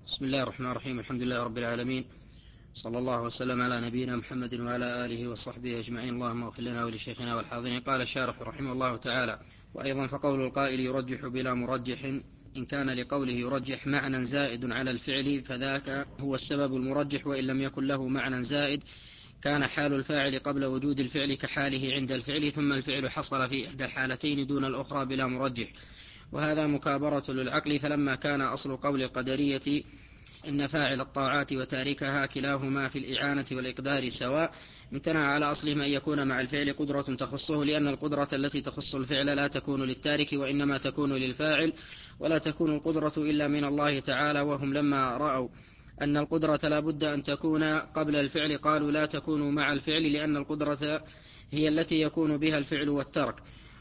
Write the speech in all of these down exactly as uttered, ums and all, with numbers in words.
بسم الله الرحمن الرحيم. الحمد لله رب العالمين، صلى الله وسلم على نبينا محمد وعلى آله وصحبه أجمعين. اللهم اغفر لنا ولشيخنا والحاضرين. قال الشارح رحمه الله تعالى: وأيضا فقول القائل يرجح بلا مرجح إن كان لقوله يرجح معنى زائد على الفعل فذاك هو السبب المرجح، وإن لم يكن له معنى زائد كان حال الفاعل قبل وجود الفعل كحاله عند الفعل، ثم الفعل حصل في إحدى الحالتين دون الأخرى بلا مرجح، وهذا مكابرة للعقل. فلما كان أصل قول القدرية إن فاعل الطاعات وتاركها كلاهما في الإعانة والإقدار سواء، امتنع على أصلهم أن يكون مع الفعل قدرة تخصه، لأن القدرة التي تخص الفعل لا تكون للتارك وإنما تكون للفاعل، ولا تكون القدرة إلا من الله تعالى. وهم لما رأوا أن القدرة لا بد أن تكون قبل الفعل قالوا لا تكون مع الفعل، لأن القدرة هي التي يكون بها الفعل والترك،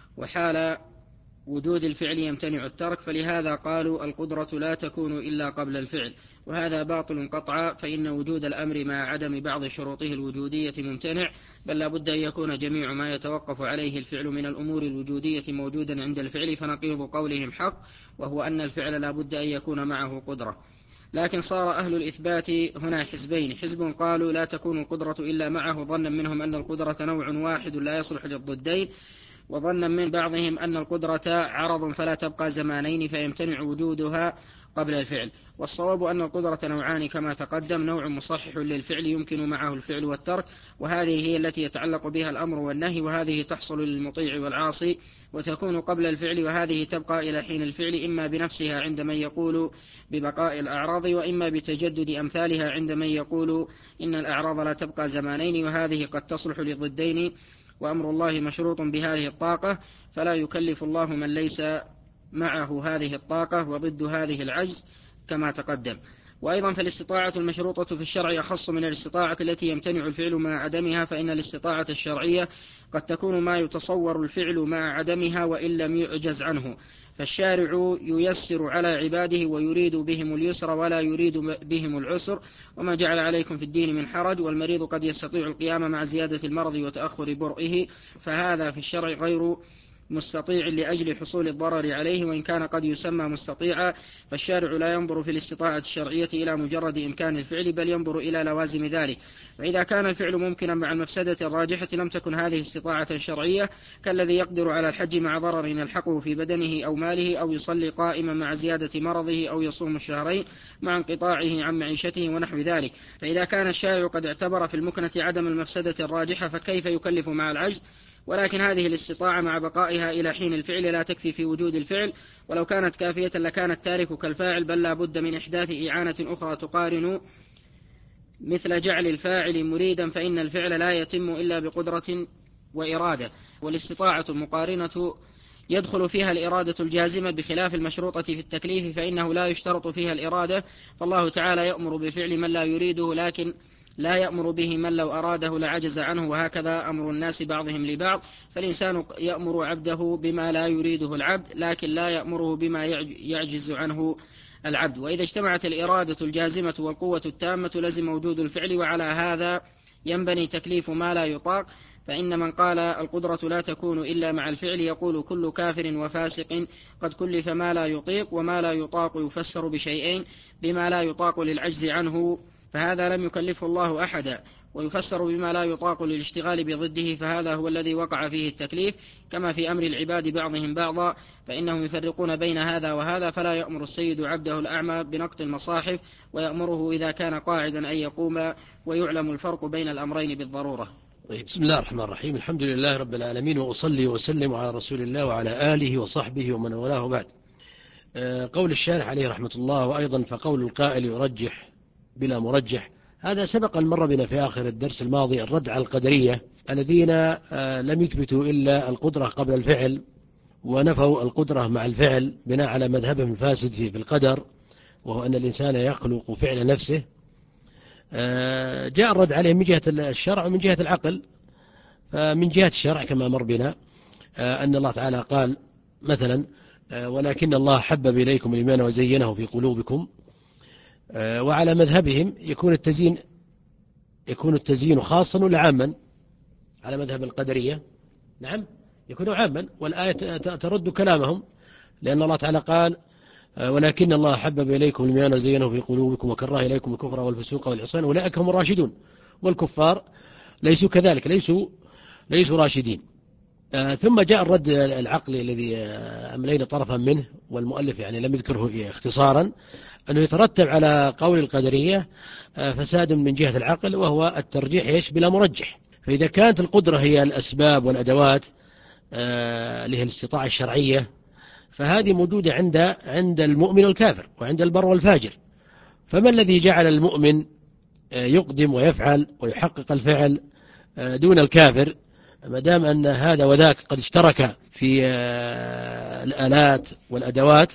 وحال وجود الفعل يمتنع الترك، فلهذا قالوا القدرة لا تكون إلا قبل الفعل، وهذا باطل قطعا، فإن وجود الأمر مع عدم بعض شروطه الوجودية ممتنع، بل لا بد أن يكون جميع ما يتوقف عليه الفعل من الأمور الوجودية موجودا عند الفعل، فنقيض قولهم حق، وهو أن الفعل لا بد أن يكون معه قدرة. لكن صار أهل الإثبات هنا حزبين: حزب قالوا لا تكون القدرة إلا معه ظنا منهم أن القدرة نوع واحد لا يصلح للضدين، وظنا من بعضهم أن القدرة عرض فلا تبقى زمانين فيمتنع وجودها قبل الفعل. والصواب أن القدرة نوعان كما تقدم: نوع مصحح للفعل يمكن معه الفعل والترك، وهذه هي التي يتعلق بها الأمر والنهي، وهذه تحصل للمطيع والعاصي وتكون قبل الفعل، وهذه تبقى إلى حين الفعل إما بنفسها عند من يقول ببقاء الأعراض، وإما بتجدد أمثالها عند من يقول إن الأعراض لا تبقى زمانين، وهذه قد تصلح للضدين، وأمر الله مشروط بهذه الطاقة، فلا يكلف الله من ليس معه هذه الطاقة، وضد هذه العجز كما تقدم. وأيضا فالاستطاعة المشروطة في الشرع أخص من الاستطاعة التي يمتنع الفعل مع عدمها، فإن الاستطاعة الشرعية قد تكون ما يتصور الفعل مع عدمها وإن لم يعجز عنه، فالشارع ييسر على عباده ويريد بهم اليسر ولا يريد بهم العسر، وما جعل عليكم في الدين من حرج، والمريض قد يستطيع القيام مع زيادة المرض وتأخر برئه، فهذا في الشرع غير مستطيع لأجل حصول الضرر عليه، وإن كان قد يسمى مستطيعا، فالشارع لا ينظر في الاستطاعة الشرعية إلى مجرد إمكان الفعل، بل ينظر إلى لوازم ذلك، فإذا كان الفعل ممكنا مع المفسدة الراجحة لم تكن هذه استطاعة شرعية، كالذي يقدر على الحج مع ضرر يلحقه في بدنه أو ماله، أو يصلي قائما مع زيادة مرضه، أو يصوم الشهرين مع انقطاعه عن معيشته ونحو ذلك. فإذا كان الشارع قد اعتبر في المكنة عدم المفسدة الراجحة فكيف يكلف مع العجز؟ ولكن هذه الاستطاعة مع بقائها إلى حين الفعل لا تكفي في وجود الفعل، ولو كانت كافية لكان التارك كالفاعل، بل لا بد من إحداث إعانة أخرى تقارن، مثل جعل الفاعل مريدا، فإن الفعل لا يتم إلا بقدرة وإرادة، والاستطاعة المقارنة يدخل فيها الإرادة الجازمة، بخلاف المشروطة في التكليف فإنه لا يشترط فيها الإرادة، فالله تعالى يأمر بفعل من لا يريده، لكن لا يأمر به من لو أراده لعجز عنه، وهكذا أمر الناس بعضهم لبعض، فالإنسان يأمر عبده بما لا يريده العبد، لكن لا يأمره بما يعجز عنه العبد. وإذا اجتمعت الإرادة الجازمة والقوة التامة لزم وجود الفعل، وعلى هذا ينبني تكليف ما لا يطاق، فإن من قال القدرة لا تكون إلا مع الفعل يقول كل كافر وفاسق قد كلف ما لا يطيق، وما لا يطاق يفسر بشيئين: بما لا يطاق للعجز عنه فهذا لم يكلفه الله أحدا، ويفسر بما لا يطاق للاشتغال بضده، فهذا هو الذي وقع فيه التكليف، كما في أمر العباد بعضهم بعضا، فإنهم يفرقون بين هذا وهذا، فلا يأمر السيد عبده الأعمى بنقط المصاحف، ويأمره إذا كان قاعدا أن يقوم، ويعلم الفرق بين الأمرين بالضرورة. طيب، بسم الله الرحمن الرحيم. الحمد لله رب العالمين، وأصلي وسلم على رسول الله وعلى آله وصحبه ومن والاه بعد. قول الشارح عليه رحمة الله: وأيضا فقول القائل يرجح بلا مرجح، هذا سبق المرة بنا في آخر الدرس الماضي الرد على القدرية الذين لم يثبتوا إلا القدرة قبل الفعل، ونفوا القدرة مع الفعل بناء على مذهبهم الفاسد في القدر، وهو أن الإنسان يخلق فعل نفسه. جاء الرد عليهم من جهة الشرع ومن جهة العقل. فمن جهة الشرع كما مر بنا أن الله تعالى قال مثلا: ولكن الله حبب إليكم الإيمان وزينه في قلوبكم. وعلى مذهبهم يكون التزيين يكون التزيين خاصا ولا عاما؟ على مذهب القدرية نعم يكون عاما، والآية ترد كلامهم، لأن الله تعالى قال: ولكن الله حبب إليكم الإيمان وزينه في قلوبكم وكره إليكم الكفر والفسوق والعصيان أولئك هم الراشدون، والكفار ليسوا كذلك، ليسوا ليسوا راشدين. آه ثم جاء الرد العقلي الذي أملينا طرفا منه، والمؤلف يعني لم يذكره اختصارا، أنه يترتب على قول القدرية آه فساد من جهة العقل، وهو الترجيح إيش بلا مرجح. فإذا كانت القدرة هي الأسباب والأدوات آه اللي هي الاستطاعة الشرعية، فهذه موجودة عند عند المؤمن والكافر وعند البر والفاجر. فما الذي جعل المؤمن يقدم ويفعل ويحقق الفعل دون الكافر، ما دام أن هذا وذاك قد اشترك في الآلات والأدوات؟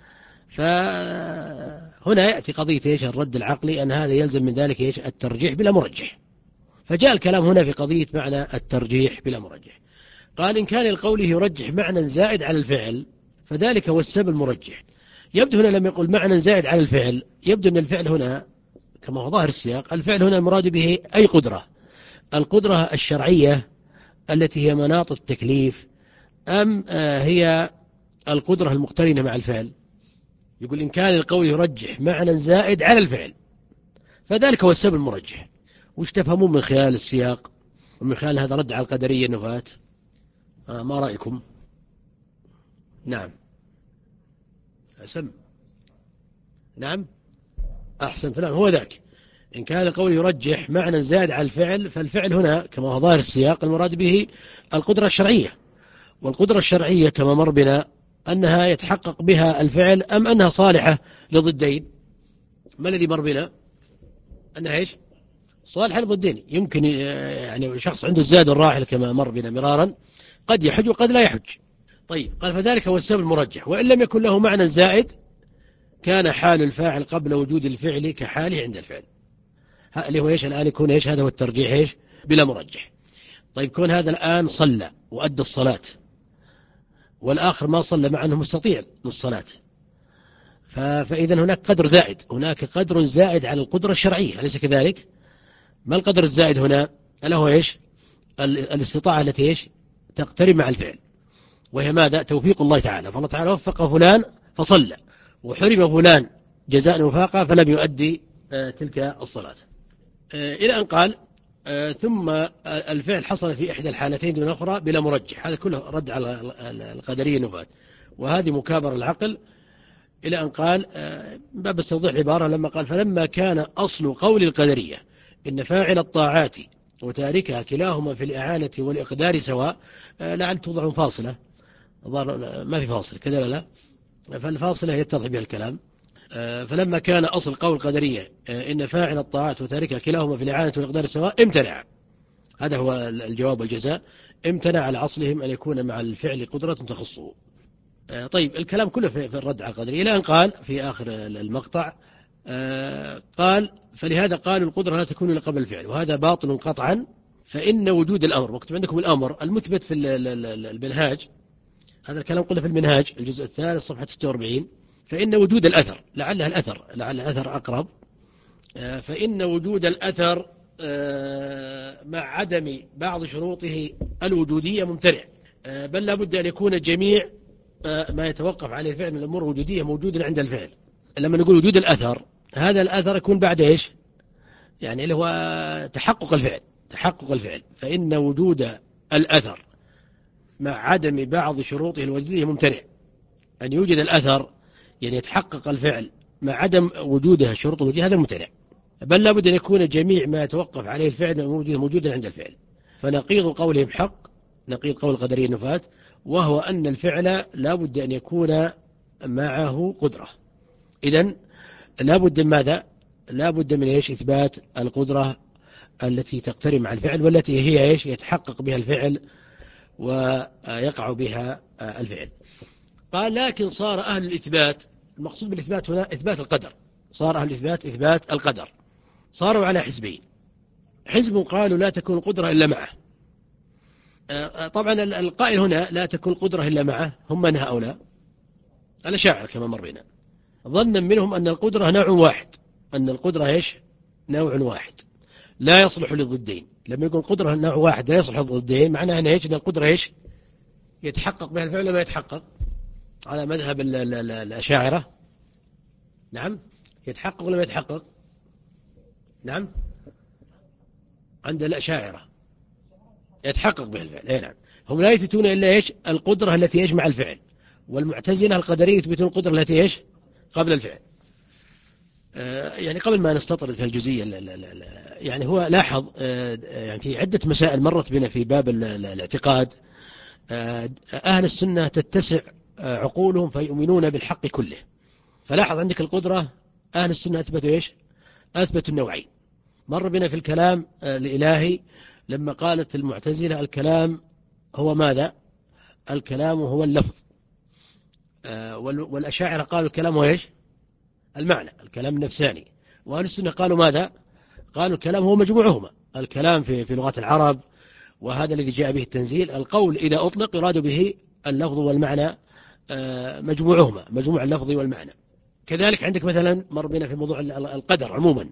فهنا يأتي قضية إيش الرد العقلي، أن هذا يلزم من ذلك إيش الترجيح بلا مرجح. فجاء الكلام هنا في قضية معنى الترجيح بلا مرجح. قال إن كان القول يرجح معنى زائد على الفعل فذلك هو السبب المرجح. يبدو هنا لما يقول معنى زائد على الفعل، يبدو أن الفعل هنا كما هو ظاهر السياق، الفعل هنا المراد به أي قدرة، القدرة الشرعية التي هي مناط التكليف، أم هي القدرة المقترنة مع الفعل؟ يقول إن كان القول يرجح معنى زائد على الفعل فذلك هو السبب المرجح. وش تفهمون من خلال السياق ومن خلال هذا رد على القدرية النفاة؟ آه ما رأيكم؟ نعم أسم نعم أحسنت. نعم هو ذاك. إن كان القول يرجح معنى زائد على الفعل، فالفعل هنا كما هو ظاهر السياق المراد به القدرة الشرعية، والقدرة الشرعية كما مر بنا أنها يتحقق بها الفعل أم أنها صالحة لضدين. ما الذي مر بنا؟ أنها إيش؟ صالحة لضدين. يمكن يعني شخص عنده الزاد والراحل كما مر بنا مرارا، قد يحج وقد لا يحج. طيب قال فذلك هو السبب المرجح. وإن لم يكن له معنى زائد كان حال الفاعل قبل وجود الفعل كحاله عند الفعل، اللي هو إيش الآن يكون إيش هذا هو الترجيح إيش بلا مرجح. طيب كون هذا الآن صلى وأدى الصلاة والآخر ما صلى مع أنه مستطيع للصلاة، فإذا هناك قدر زائد، هناك قدر زائد على القدرة الشرعية، أليس كذلك؟ ما القدر الزائد هنا؟ ألا هو إيش الاستطاعة التي إيش تقترب مع الفعل، وهي ماذا؟ توفيق الله تعالى. فالله تعالى وفق فلان فصلى، وحرم فلان جزاء وفاقة فلم يؤدي تلك الصلاة، إلى أن قال ثم الفعل حصل في إحدى الحالتين دون الأخرى بلا مرجح. هذا كله رد على القدرية النفاة، وهذه مكابرة العقل. إلى أن قال باب استوضح العبارة لما قال فلما كان أصل قول القدرية إن فاعل الطاعات وتاركها كلاهما في الإعانة والإقدار سواء، لعل توضع فاصلة، ما في فاصل كذا لا، فالفاصلة يتضح بها الكلام. فلما كان أصل قول القدرية إن فاعل الطاعات وتاركها كلاهما في الإعانة والإقدار سواء امتنع. هذا هو الجواب والجزاء. امتنع على أصلهم أن يكون مع الفعل قدرة تخصه. طيب الكلام كله في الرد على القدرية، إلى أن قال في آخر المقطع قال فلهذا قالوا القدرة لا تكون إلا قبل الفعل، وهذا باطل قطعا، فإن وجود الأمر، واكتب عندكم الأمر المثبت في المنهاج، هذا الكلام قلنا في المنهاج الجزء الثالث صفحة ستة وأربعين، فإن وجود الأثر، لعلها الأثر لعل الأثر أقرب، فإن وجود الأثر مع عدم بعض شروطه الوجودية ممتنع، بل لابد أن يكون جميع ما يتوقف عليه الفعل من الأمور الوجودية موجودا عند الفعل. لما نقول وجود الأثر، هذا الأثر يكون بعد إيش؟ يعني اللي هو تحقق الفعل، تحقق الفعل، فإن وجود الأثر مع عدم بعض شروطه الوجودية ممتنع. أن يوجد الأثر يعني يتحقق الفعل مع عدم وجودها الشروط الوجودية، هذا ممتنع، بل لابد أن يكون جميع ما يتوقف عليه الفعل موجودا عند الفعل. فنقيض قولهم حق، نقيض قول القدرية النفاة، وهو أن الفعل لابد أن يكون معه قدرة. إذن لابد من ماذا؟ لابد من إيش؟ إثبات القدرة التي تقترن مع الفعل، والتي هي إيش؟ يتحقق بها الفعل ويقع بها الفعل. قال لكن صار أهل الإثبات، المقصود بالإثبات هنا إثبات القدر، صار أهل الإثبات إثبات القدر، صاروا على حزبين. حزب قالوا لا تكون القدرة إلا معه. طبعا القائل هنا لا تكون القدرة إلا معه هم من هؤلاء؟ الأشاعرة كما مر بنا، ظنا منهم أن القدرة نوع واحد، أن القدرة إيش؟ نوع واحد لا يصلح للضدين. لما يقول القدرة نوع واحد لا يصلح للضدين، معناه أن إيش؟ أن القدرة إيش؟ يتحقق بها الفعل ما يتحقق على مذهب الأشاعرة. نعم يتحقق ولا ما يتحقق؟ نعم عند الأشاعرة يتحقق به الفعل. أي نعم. هم لا يثبتون إلا إيش؟ القدرة التي يجمع الفعل. والمعتزلة القدرية يثبتون القدرة التي إيش؟ قبل الفعل. آه يعني قبل ما نستطرد في الجزئية لا لا لا لا يعني هو لاحظ آه يعني في عدة مسائل مرت بنا في باب الاعتقاد. آه أهل السنة تتسع آه عقولهم فيؤمنون بالحق كله. فلاحظ عندك القدرة، أهل السنة أثبتوا إيش؟ أثبتوا النوعين. مر بنا في الكلام آه الإلهي لما قالت المعتزلة الكلام هو ماذا؟ الكلام هو اللفظ. آه والأشاعرة قالوا الكلام هو إيش؟ المعنى، الكلام النفساني. وأهل السنة قالوا ماذا؟ قالوا الكلام هو مجموعهما. الكلام في في لغة العرب، وهذا الذي جاء به التنزيل. القول إذا أطلق يراد به اللفظ والمعنى مجموعهما، مجموع اللفظ والمعنى. كذلك عندك مثلا مر بنا في موضوع القدر عموما.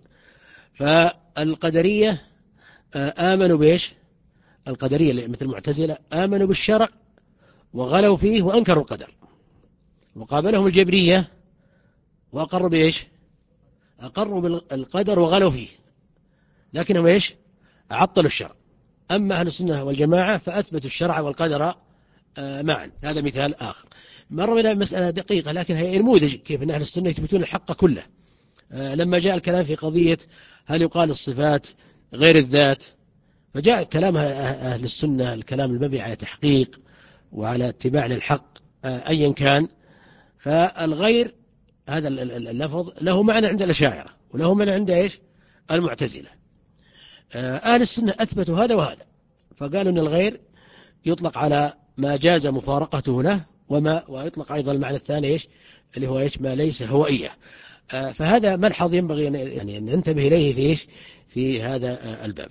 فالقدرية آمنوا بإيش؟ القدرية مثل المعتزلة آمنوا بالشرع وغلوا فيه وأنكروا القدر. وقابلهم الجبرية وأقروا بإيش؟ أقروا بالقدر وغلوا فيه، لكنهم إيش؟ عطلوا الشرع. أما أهل السنة والجماعة فأثبتوا الشرع والقدر معا. هذا مثال آخر. مر بنا مسألة دقيقة لكن هي نموذج كيف أن أهل السنة يثبتون الحق كله. لما جاء الكلام في قضية هل يقال الصفات غير الذات، فجاء كلام أهل السنة الكلام المبني على تحقيق وعلى اتباع للحق أيا كان. فالغير هذا اللفظ له معنى عند الأشاعرة وله معنى عند إيش؟ المعتزلة. أهل السنة أثبتوا هذا وهذا، فقالوا أن الغير يطلق على ما جاز مفارقته له، وما ويطلق أيضا المعنى الثاني إيش؟ اللي هو إيش؟ ما ليس هو إياه. فهذا ملحظ ينبغي أن يعني ننتبه إليه في إيش؟ في هذا الباب.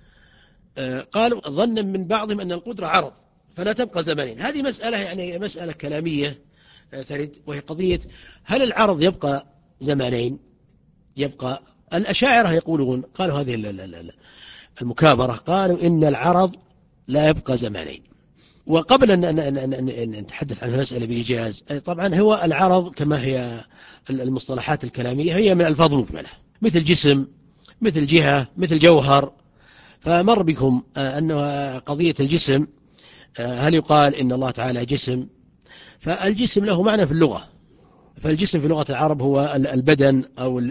قالوا ظنا من بعضهم أن القدرة عرض فلا تبقى زمنين. هذه مسألة يعني مسألة كلامية ثرد، وهي قضية هل العرض يبقى زمانين؟ يبقى الأشاعرة يقولون قالوا هذه المكابرة، قالوا إن العرض لا يبقى زمانين. وقبل أن نتحدث عن المسألة بإيجاز، طبعا هو العرض كما هي المصطلحات الكلامية هي من الألفاظ مجملة، مثل جسم، مثل جهة، مثل جوهر. فمر بكم أن قضية الجسم هل يقال إن الله تعالى جسم؟ فالجسم له معنى في اللغة. فالجسم في لغة العرب هو البدن أو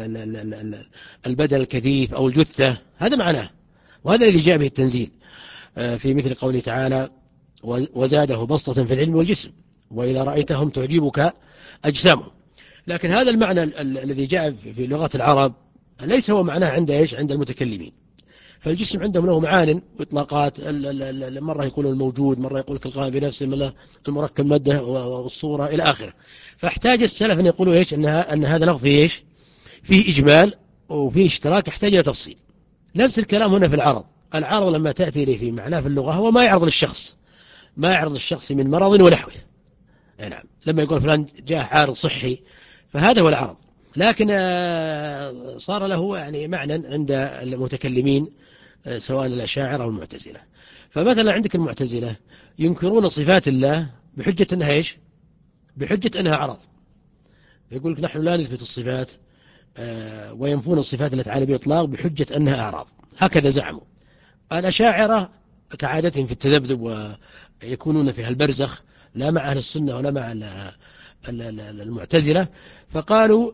البدن الكثيف أو الجثة، هذا معناه. وهذا الذي جاء به التنزيل في مثل قوله تعالى وزاده بسطة في العلم والجسم وإذا رأيتهم تعجبك أجسامهم. لكن هذا المعنى الذي جاء في لغة العرب ليس هو معناه عند إيش؟ عند المتكلمين. فالجسم عندهم له معان وإطلاقات، مرة يقول الموجود، مرة يقول القائم بنفسه، مرة المركب مادة والصورة إلى آخره. فاحتاج السلف أن يقولوا إيش؟ أنها أن هذا لفظ فيه إيش؟ فيه إجمال وفيه اشتراك يحتاج إلى تفصيل. نفس الكلام هنا في العرض. العرض لما تأتي إليه في معناه في اللغة هو ما يعرض للشخص، ما يعرض للشخص من مرض ونحوه. نعم، لما يقول فلان جاء عارض صحي فهذا هو العرض. لكن صار له يعني معنى عند المتكلمين سواء الأشاعرة أو المعتزلة. فمثلا عندك المعتزلة ينكرون صفات الله بحجة أنها إيش؟ بحجة أنها عرض. يقول لك نحن لا نثبت الصفات وينفون الصفات التي على بإطلاق بحجة أنها أعراض. هكذا زعموا. الأشاعرة كعادتهم في التذبذب ويكونون في البرزخ لا مع أهل السنة ولا مع المعتزلة، فقالوا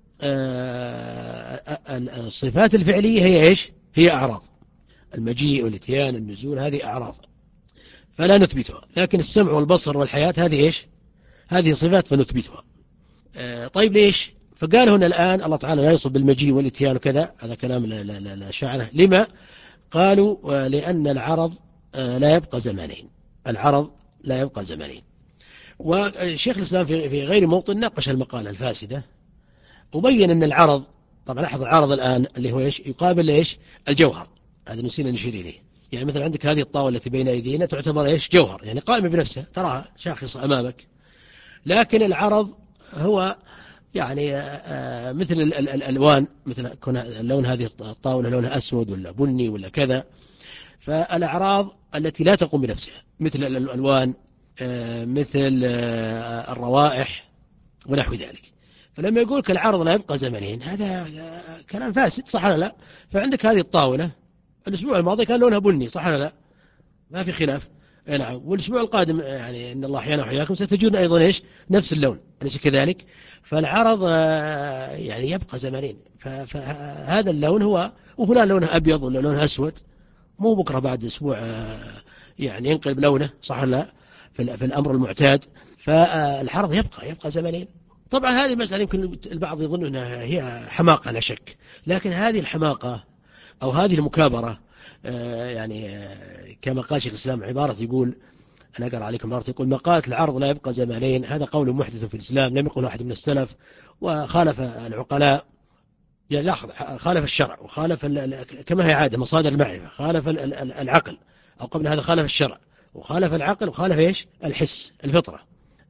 الصفات الفعلية هي إيش؟ هي أعراض. المجيء والاتيان النزول هذه أعراض فلا نثبتها، لكن السمع والبصر والحياة هذه إيش؟ هذه صفات فنثبتها. طيب ليش؟ فقال هنا الآن الله تعالى لا يصف بالمجيء والاتيان وكذا، هذا كلام الأشاعرة. لما؟ قالوا لأن العرض لا يبقى زمانين. العرض لا يبقى زمانين. والشيخ الإسلام في غير موطن ناقش المقالة الفاسدة وبين أن العرض، طبعا لاحظ العرض الآن اللي هو إيش؟ يقابل إيش؟ الجوهر. هذا نسينا نشير إليه. يعني مثلا عندك هذه الطاولة التي بين أيدينا تعتبر إيش؟ جوهر، يعني قائمة بنفسها تراها شاخصة أمامك. لكن العرض هو يعني مثل الألوان، مثل كون اللون هذه الطاولة لونها أسود ولا بني ولا كذا. فالأعراض التي لا تقوم بنفسها مثل الألوان، مثل الروائح ونحو ذلك. فلما يقولك العرض لا يبقى زمنين هذا كلام فاسد، صح ولا لا؟ فعندك هذه الطاولة الأسبوع الماضي كان لونها بني، صح ولا لا؟ ما في خلاف. نعم، والأسبوع القادم يعني إن الله أحيانا وحياكم ستجدون أيضا إيش نفس اللون، أليس كذلك؟ فالعرض يعني يبقى زمنين، فهذا اللون هو، وفلان لونه أبيض ولا لونه أسود، مو بكرة بعد أسبوع يعني ينقلب لونه، صح ولا لا؟ في الأمر المعتاد. فالعرض يبقى يبقى زمنين. طبعا هذه المسألة يمكن البعض يظن أنها هي حماقة، لا شك، لكن هذه الحماقة أو هذه المكابرة يعني كما قال شيخ الإسلام عبارة يقول، أنا أقرأ عليكم عبارة يقول: مقالة العرض لا يبقى زمانين، هذا قول محدث في الإسلام لم يقل أحد من السلف، وخالف العقلاء، يعني لاحظ، خالف الشرع وخالف كما هي عادة مصادر المعرفة، خالف العقل، أو قبل هذا خالف الشرع وخالف العقل وخالف إيش الحس الفطرة.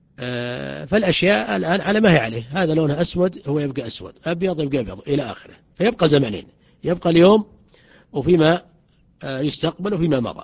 فالأشياء الآن على ما هي عليه، هذا لونه أسود هو يبقى أسود، أبيض يبقى أبيض إلى آخره، فيبقى زمانين، يبقى اليوم وفيما يستقبل وفيما مضى.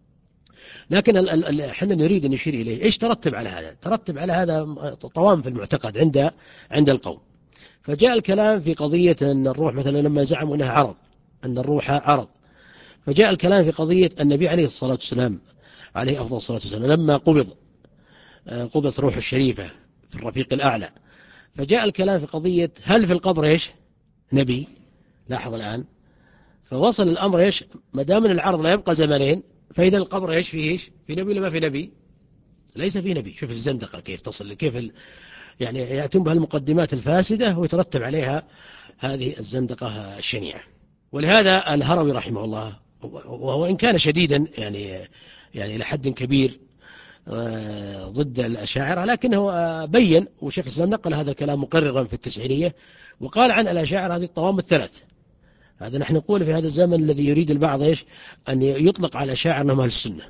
لكن احنا نريد أن نشير إليه إيش ترتب على هذا؟ ترتب على هذا طوام في المعتقد عند عند القوم. فجاء الكلام في قضية أن الروح مثلا لما زعموا أنها عرض، أن الروح عرض، فجاء الكلام في قضية النبي عليه الصلاة والسلام عليه أفضل الصلاة والسلام لما قبض قبضت روح الشريفة في الرفيق الأعلى، فجاء الكلام في قضية هل في القبر إيش نبي؟ لاحظ الآن، فوصل الأمر إيش ما دام العرض لا يبقى زمانين، فإذا القبر إيش فيه إيش في نبي ولا ما في نبي؟ ليس في نبي. شوف الزندقة كيف تصل، كيف ال... يعني يأتون بها المقدمات الفاسدة ويترتب عليها هذه الزندقة الشنيعة. ولهذا الهروي رحمه الله، وهو إن كان شديدا يعني يعني لحد كبير ضد الأشاعرة، لكنه بين، وشيخ الإسلام نقل هذا الكلام مقررا في التسعينية، وقال عن الأشاعرة هذه الطوام الثلاث. هذا نحن نقول في هذا الزمن الذي يريد البعض إيش أن يطلق على الأشاعرة أنهم أهل السنة.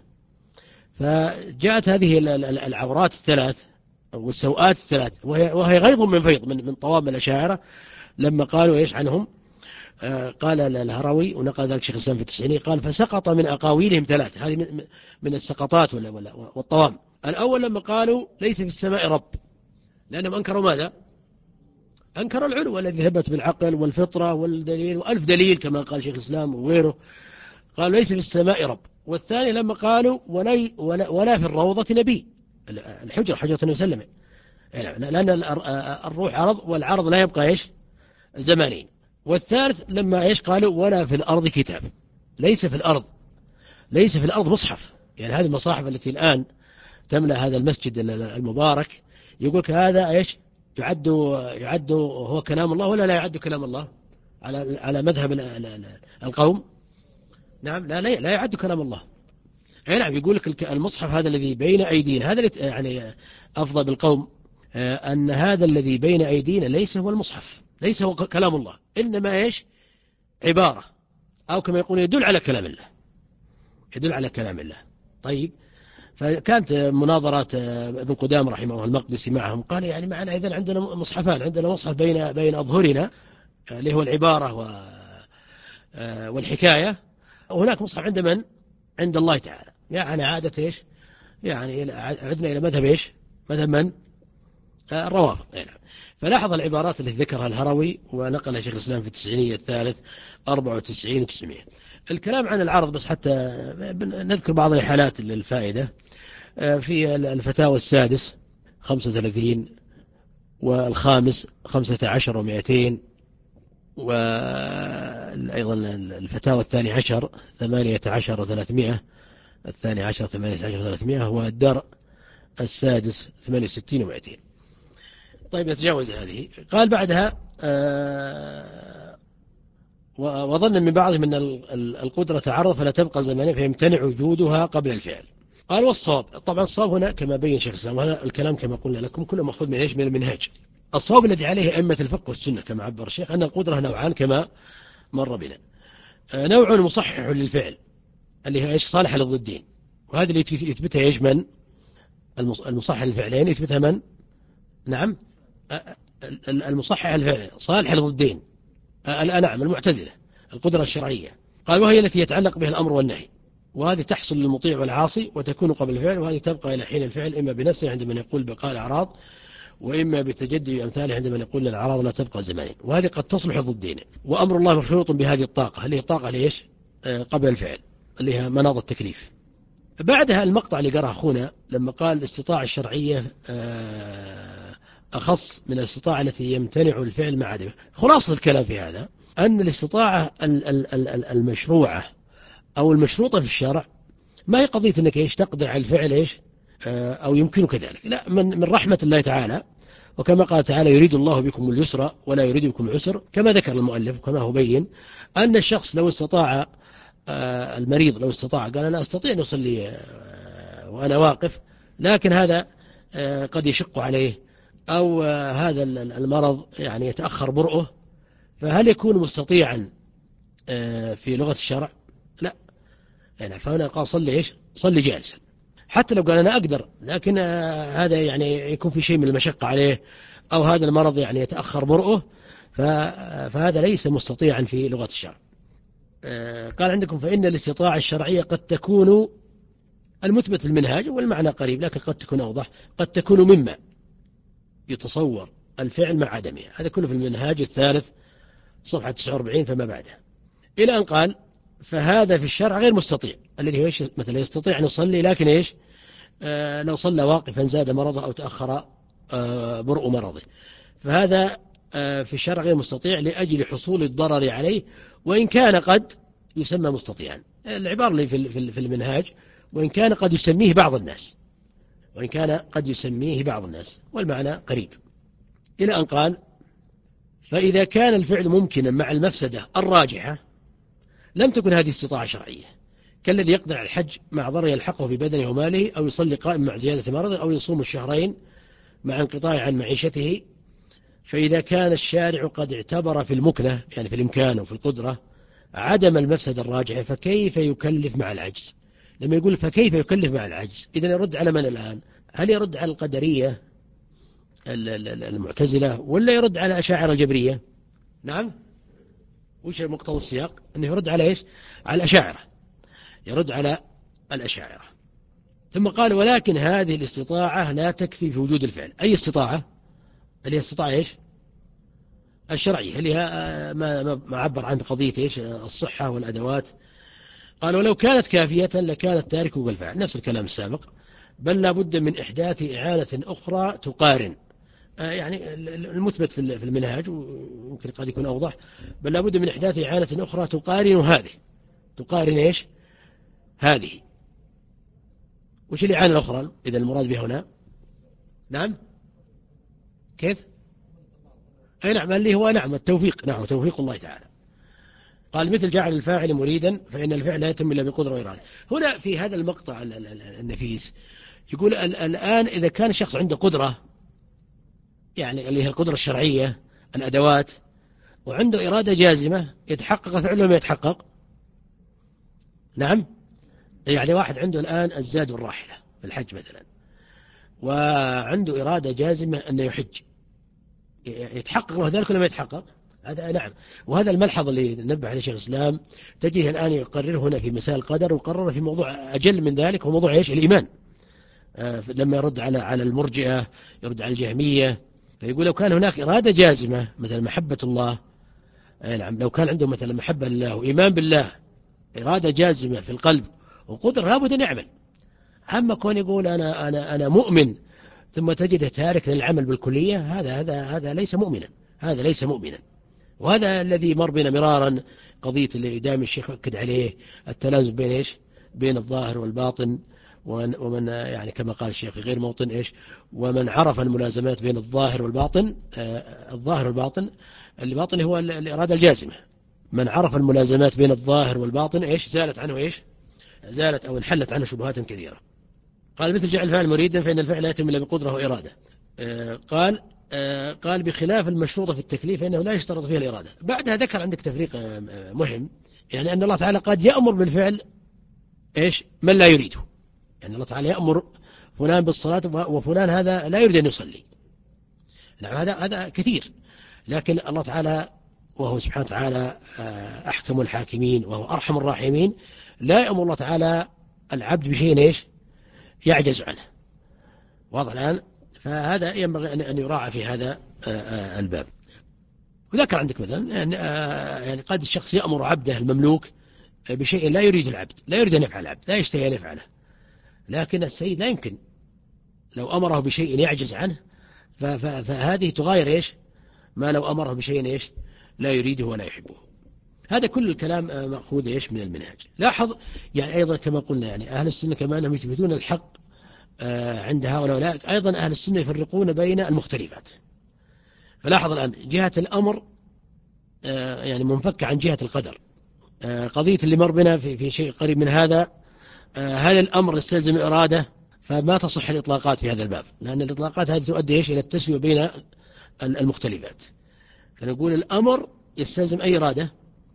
فجاءت هذه العورات الثلاث والسوءات الثلاث، وهي غيظ من فيض من من طوام الأشاعرة لما قالوا إيش عنهم. قال الهروي ونقل ذلك شيخ الإسلام في التسعينية، قال: فسقط من أقاويلهم ثلاث، هذه من السقطات والطوام. الأول لما قالوا ليس في السماء رب، لأنهم أنكروا ماذا؟ أنكروا العلو الذي ثبت بالعقل والفطرة والدليل وألف دليل كما قال شيخ الإسلام وغيره، قالوا ليس في السماء رب. والثاني لما قالوا ولا, ولا, ولا في الروضة نبي، الحجر حجرة النبي صلى الله عليه وسلم، لأن الروح عرض والعرض لا يبقى إيش زمانين. والثالث لما إيش قالوا ولا في الأرض كتاب، ليس في الأرض ليس في الأرض مصحف. يعني هذه المصاحف التي الآن تملأ هذا المسجد المبارك، يقولك هذا إيش يعد يعد هو كلام الله ولا لا يعد كلام الله على على مذهب القوم؟ نعم، لا لا, لا يعد كلام الله. أي نعم، يقول لك المصحف هذا الذي بين أيدينا، هذا يعني أفضل بالقوم أن هذا الذي بين أيدينا ليس هو المصحف، ليس هو كلام الله، إنما إيش عبارة، أو كما يقول يدل على كلام الله، يدل على كلام الله. طيب، فكانت مناظرات ابن قدامة رحمه الله المقدسي معهم، قال يعني معنا إذن عندنا مصحفان، عندنا مصحف بين بين أظهرنا اللي هو العبارة والحكاية، وهناك مصحف عند من؟ عند الله تعالى. يعني عادة إيش يعني عدنا إلى مذهب إيش مذهب من؟ الروافض. يعني فلاحظ العبارات التي ذكرها الهروي ونقلها شيخ الإسلام في التسعينية الثالث أربعة وتسعين وتسعمائة. الكلام عن العرض بس حتى نذكر بعض الحالات للفائدة. في الفتاوى السادس خمسة وثلاثين، والخامس خمسة عشر ومئتين، وأيضا الفتاوى الثاني عشر ثمانية عشر وثلاثمائة، الثاني عشر ثمانية عشر وثلاثمائة، والدرء السادس ثمانية وستين ومئتين. طيب، نتجاوز هذه. قال بعدها آه وظن من بعضهم أن القدرة عرض فلا تبقى زمانا فيمتنع وجودها قبل الفعل. قال والصواب، طبعا الصواب هنا كما بين شيخ الإسلام، وهذا الكلام كما قلنا لكم كله مأخوذ من ايش من المنهاج. الصواب الذي عليه أئمة الفقه والسنة كما عبر الشيخ أن القدرة نوعان كما مر بنا. نوع مصحح للفعل اللي هي ايش صالح للضدين، وهذا اللي يثبتها ايش من المصحح للفعلين يثبتها من؟ نعم، المصحح للفعل صالح للضدين، نعم المعتزلة القدرة الشرعية. قال وهي التي يتعلق بها الأمر والنهي، وهذه تحصل للمطيع والعاصي وتكون قبل الفعل، وهذه تبقى إلى حين الفعل إما بنفسه عند من يقول بقاء الأعراض، وإما بتجدد أمثاله عندما يقول الأعراض لا تبقى زمانين، وهذه قد تصلح ضدين. وأمر الله مشروط بهذه الطاقة اللي هي طاقة ليش قبل الفعل اللي هي مناط التكليف. بعدها المقطع اللي قرأه أخونا لما قال الاستطاعة الشرعية أخص من الاستطاعة التي يمتنع الفعل مع عدمه. خلاصة الكلام في هذا أن الاستطاعة المشروعة أو المشروطة في الشرع ما هي قضية أنك إيش تقدر على الفعل إيش أو يمكنك ذلك، لا، من من رحمة الله تعالى، وكما قال تعالى يريد الله بكم اليسر ولا يريد بكم العسر، كما ذكر المؤلف وكما هو بين أن الشخص لو استطاع، المريض لو استطاع قال أنا أستطيع أن أصلي وأنا واقف، لكن هذا قد يشق عليه أو هذا المرض يعني يتأخر برؤه، فهل يكون مستطيعا في لغة الشرع؟ لا، يعني فهنا قال صلي إيش؟ صلي جالسا، حتى لو قال أنا أقدر، لكن هذا يعني يكون في شيء من المشقة عليه أو هذا المرض يعني يتأخر برؤه، فهذا ليس مستطيعا في لغة الشرع. قال عندكم فإن الاستطاعة الشرعية قد تكون المثبت في المنهاج والمعنى قريب، لكن قد تكون أوضح، قد تكون مما يتصور الفعل مع عدمه. هذا كله في المنهاج الثالث صفحة تسعة وأربعين فما بعده، إلى أن قال فهذا في الشرع غير مستطيع، الذي هو إيش؟ مثلا يستطيع أن يصلي لكن إيش آه لو صلى واقفا زاد مرضه أو تأخر آه برء مرضه، فهذا آه في الشرع غير مستطيع لأجل حصول الضرر عليه، وإن كان قد يسمى مستطيعا. العبارة اللي في المنهاج وإن كان قد يسميه بعض الناس، وإن كان قد يسميه بعض الناس والمعنى قريب، إلى أن قال فإذا كان الفعل ممكنا مع المفسدة الراجحة لم تكن هذه استطاعة شرعية، كالذي يقدر على الحج مع ضرر يلحقه في بدنه وماله، أو يصلي قائم مع زيادة مرضه، أو يصوم الشهرين مع انقطاع عن معيشته. فإذا كان الشارع قد اعتبر في المكنة يعني في الإمكان وفي القدرة عدم المفسدة الراجحة، فكيف يكلف مع العجز؟ لما يقول فكيف يكلف مع العجز، إذن يرد على من الآن؟ هل يرد على القدرية المعتزلة ولا يرد على أشاعرة الجبرية؟ نعم، وش مقتضى السياق؟ أنه يرد على إيش؟ على الأشاعرة، يرد على الأشاعرة. ثم قال ولكن هذه الاستطاعة لا تكفي في وجود الفعل. أي استطاعة؟ اللي هي استطاعة إيش؟ الشرعية، اللي هي ما ما عبر عن قضية إيش؟ الصحة والأدوات. قال ولو كانت كافية لكان التارك هو الفاعل، نفس الكلام السابق، بل لا بد من إحداث إعانة أخرى تقارن، يعني المثبت في المنهاج ويمكن قد يكون أوضح، بل لا بد من إحداث إعانة أخرى تقارن هذه، تقارن إيش؟ هذه. وش الإعانة الأخرى إذا المراد بها هنا؟ نعم، كيف؟ أي نعم، اللي هو نعم التوفيق، نعم توفيق الله تعالى. قال مثل جعل الفاعل مريدا فإن الفعل لا يتم إلا بقدرة وإرادة. هنا في هذا المقطع النفيس يقول الآن إذا كان الشخص عنده قدرة، يعني اللي هي القدرة الشرعية الأدوات، وعنده إرادة جازمة، يتحقق فعله ما يتحقق. نعم، يعني واحد عنده الآن الزاد والراحلة في الحج مثلا، وعنده إرادة جازمة أنه يحج، يتحقق له ذلك ولا ما يتحقق؟ هذا نعم. وهذا الملحظ اللي نبه عليه شيخ الإسلام تجيه الآن يقرر هنا في مسائل القدر، وقرر في موضوع أجل من ذلك، هو موضوع إيش؟ الإيمان. آه لما يرد على على المرجئة، يرد على الجهمية، فيقول لو كان هناك إرادة جازمة مثل محبة الله، آه نعم، لو كان عنده مثلا محبة لله وإيمان بالله، إرادة جازمة في القلب وقدر، لابد أن يعمل. أما كون يقول أنا أنا أنا مؤمن ثم تجده تارك للعمل بالكلية، هذا هذا هذا ليس مؤمنا، هذا ليس مؤمنا. وهذا الذي مر بنا مرارا، قضية اللي دائما الشيخ أكد عليه، التلازم بين إيش؟ بين الظاهر والباطن، ومن يعني كما قال الشيخ في غير موطن إيش؟ ومن عرف الملازمات بين الظاهر والباطن، آه الظاهر والباطن، الباطن هو الإرادة الجازمة، من عرف الملازمات بين الظاهر والباطن إيش؟ زالت عنه إيش؟ زالت أو انحلت عنه شبهات كثيرة. قال مثل جعل الفعل مريدا فإن الفعل لا يتم إلا بقدرة وإرادة. آه قال آه قال بخلاف المشروطة في التكليف فإنه لا يشترط فيها الإرادة. بعدها ذكر عندك تفريق آه مهم، يعني أن الله تعالى قد يأمر بالفعل إيش؟ من لا يريده، يعني الله تعالى يأمر فلان بالصلاة وفلان هذا لا يريد أن يصلي. نعم، هذا هذا كثير، لكن الله تعالى وهو سبحانه وتعالى أحكم الحاكمين وهو أرحم الراحمين لا يأمر الله تعالى العبد بشيء إيش؟ يعجز عنه. واضح الآن؟ فهذا ينبغي أن يراعى في هذا الباب. وذكر عندك مثلا يعني قد الشخص يأمر عبده المملوك بشيء لا يريد العبد، لا يريد أن يفعل العبد، لا يشتهي أن يفعله، لكن السيد لا يمكن لو أمره بشيء يعجز عنه فهذه تغاير إيش ما لو أمره بشيء إيش لا يريده ولا يحبه. هذا كل الكلام مأخوذ إيش من المنهج. لاحظ يعني أيضا كما قلنا يعني أهل السنة كما أنهم يثبتون الحق عند هؤلاء، أيضا أهل السنة يفرقون بين المختلفات. فلاحظ الآن جهة الأمر يعني منفكة عن جهة القدر. قضية اللي مر بنا في في شيء قريب من هذا، هل الأمر يستلزم إرادة؟ فما تصح الإطلاقات في هذا الباب، لأن الإطلاقات هذه تؤدي إيش إلى التسوية بين المختلفات. فنقول الأمر يستلزم أي إرادة؟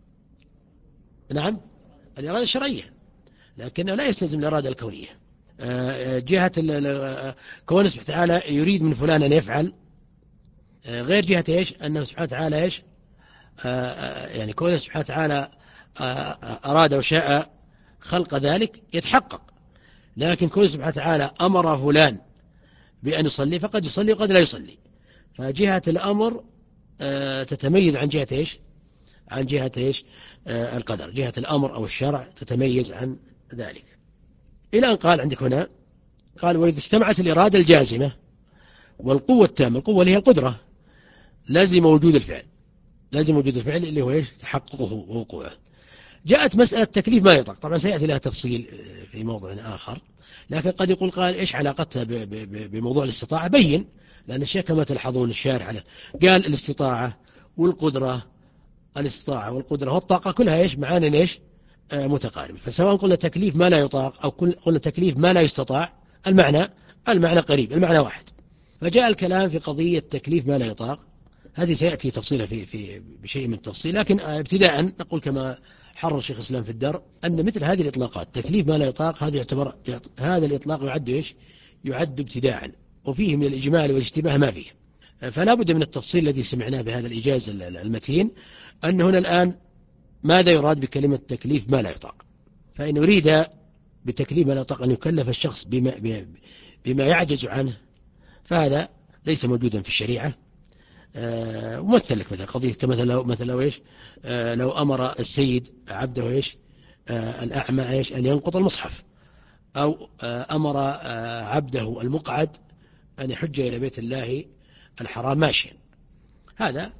نعم، الإرادة الشرعية، لكنه لا يستلزم الإرادة الكونية. جهة كونه سبحانه وتعالى يريد من فلان أن يفعل، غير جهة إيش أنه سبحانه وتعالى إيش يعني كونه سبحانه وتعالى أراد وشاء خلق ذلك يتحقق، لكن كونه سبحانه وتعالى أمر فلان بأن يصلي فقد يصلي وقد لا يصلي. فجهة الأمر تتميز عن جهة إيش عن جهة إيش القدر. جهة الأمر أو الشرع تتميز عن ذلك. إلى أن قال عندك هنا قال وإذا اجتمعت الإرادة الجازمة والقوة التامة، القوة اللي هي القدرة، لازم وجود الفعل، لازم وجود الفعل اللي هو إيش تحققه ووقوعه. جاءت مسألة تكليف ما يطاق، طبعا سيأتي لها تفصيل في موضوع آخر، لكن قد يقول قال إيش علاقتها بموضوع الاستطاعة؟ بين، لأن الشيء كما تلحظون الشارح عليه قال الاستطاعة والقدرة، الاستطاعة والقدرة والطاقة كلها إيش معاني إيش آه متقاربة. فسواء قلنا تكليف ما لا يطاق أو قلنا تكليف ما لا يستطاع، المعنى المعنى قريب، المعنى واحد. فجاء الكلام في قضية تكليف ما لا يطاق، هذه سيأتي تفصيلها في في بشيء من التفصيل، لكن ابتداء نقول كما حرر شيخ الإسلام في الدر أن مثل هذه الإطلاقات تكليف ما لا يطاق هذا يعتبر هذا الإطلاق يعد إيش يعد ابتداعا، وفيه من الإجمال والاشتباه ما فيه. فلا بد من التفصيل الذي سمعناه بهذا الإيجاز المتين، أن هنا الآن ماذا يراد بكلمة تكليف ما لا يطاق. فإن أريد بتكليف ما لا يطاق أن يكلف الشخص بما, بما يعجز عنه، فهذا ليس موجودا في الشريعة. آه ومثل لك مثلا قضية كمثل لو مثل لو إيش آه لو أمر السيد عبده إيش آه الأعمى إيش أن ينقض المصحف، أو آه أمر آه عبده المقعد أن يحج إلى بيت الله الحرام ماشيا، هذا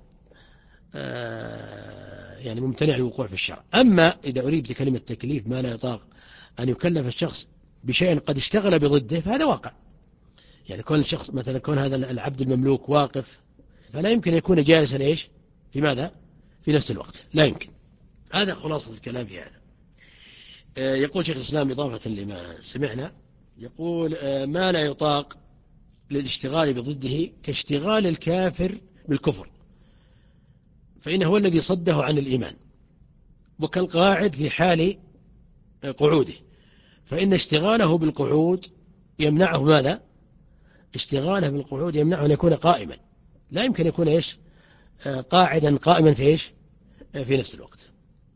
آه يعني ممتنع الوقوع في الشرع. أما إذا أريد بكلمة تكليف ما لا يطاق أن يكلف الشخص بشيء قد اشتغل بضده، فهذا واقع. يعني كون الشخص مثلا كون هذا العبد المملوك واقف، فلا يمكن يكون جالسا إيش في ماذا في نفس الوقت، لا يمكن. هذا خلاصة الكلام في هذا. آه يقول شيخ الإسلام إضافة لما سمعنا، يقول آه ما لا يطاق للاشتغال بضده كاشتغال الكافر بالكفر، فإنه هو الذي صده عن الإيمان، وكالقاعد في حال قعوده، فإن اشتغاله بالقعود يمنعه ماذا اشتغاله بالقعود يمنعه أن يكون قائما، لا يمكن يكون إيش قاعدا قائما في إيش في نفس الوقت.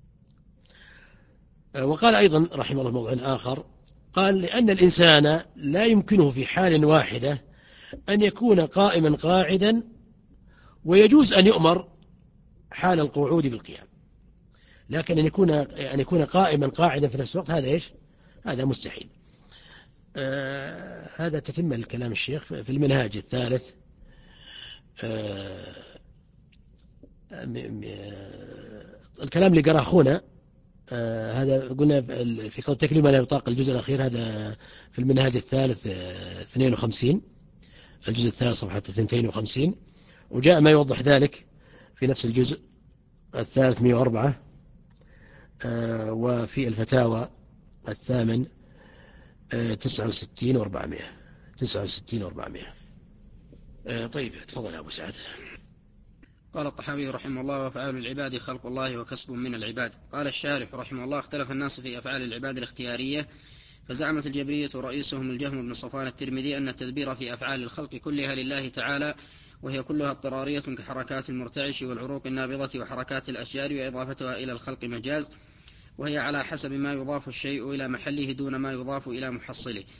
وقال أيضا رحمه الله موضوع آخر، قال لأن الإنسان لا يمكنه في حال واحدة أن يكون قائما قاعدا، ويجوز أن يؤمر حال القعود بالقيام، لكن أن يكون أن يكون قائما قاعدا في نفس الوقت هذا إيش هذا مستحيل. آه هذا تتم الكلام الشيخ في المنهاج الثالث. آه الكلام اللي قرأ أخونا آه هذا قلنا في قول تكليف ما لا يطاق الجزء الأخير، هذا في المنهاج الثالث آه اثنين وخمسين، الجزء الثالث صفحة اثنين وخمسين، وجاء ما يوضح ذلك في نفس الجزء الثالث مئة وأربعة، آه وفي الفتاوى الثامن آه تسعة وستين وأربعمائة تسعة وستين وأربعمائة. آه طيب تفضل أبو سعد. قال الطحاوي رحمه الله: وأفعال العباد خلق الله وكسب من العباد. قال الشارح رحمه الله: اختلف الناس في أفعال العباد الاختيارية، فزعمت الجبرية ورئيسهم الجهم بن صفوان الترمذي أن التدبير في أفعال الخلق كلها لله تعالى، وهي كلها اضطرارية كحركات المرتعش والعروق النابضة وحركات الأشجار، وإضافتها إلى الخلق مجاز، وهي على حسب ما يضاف الشيء إلى محله دون ما يضاف إلى محصله.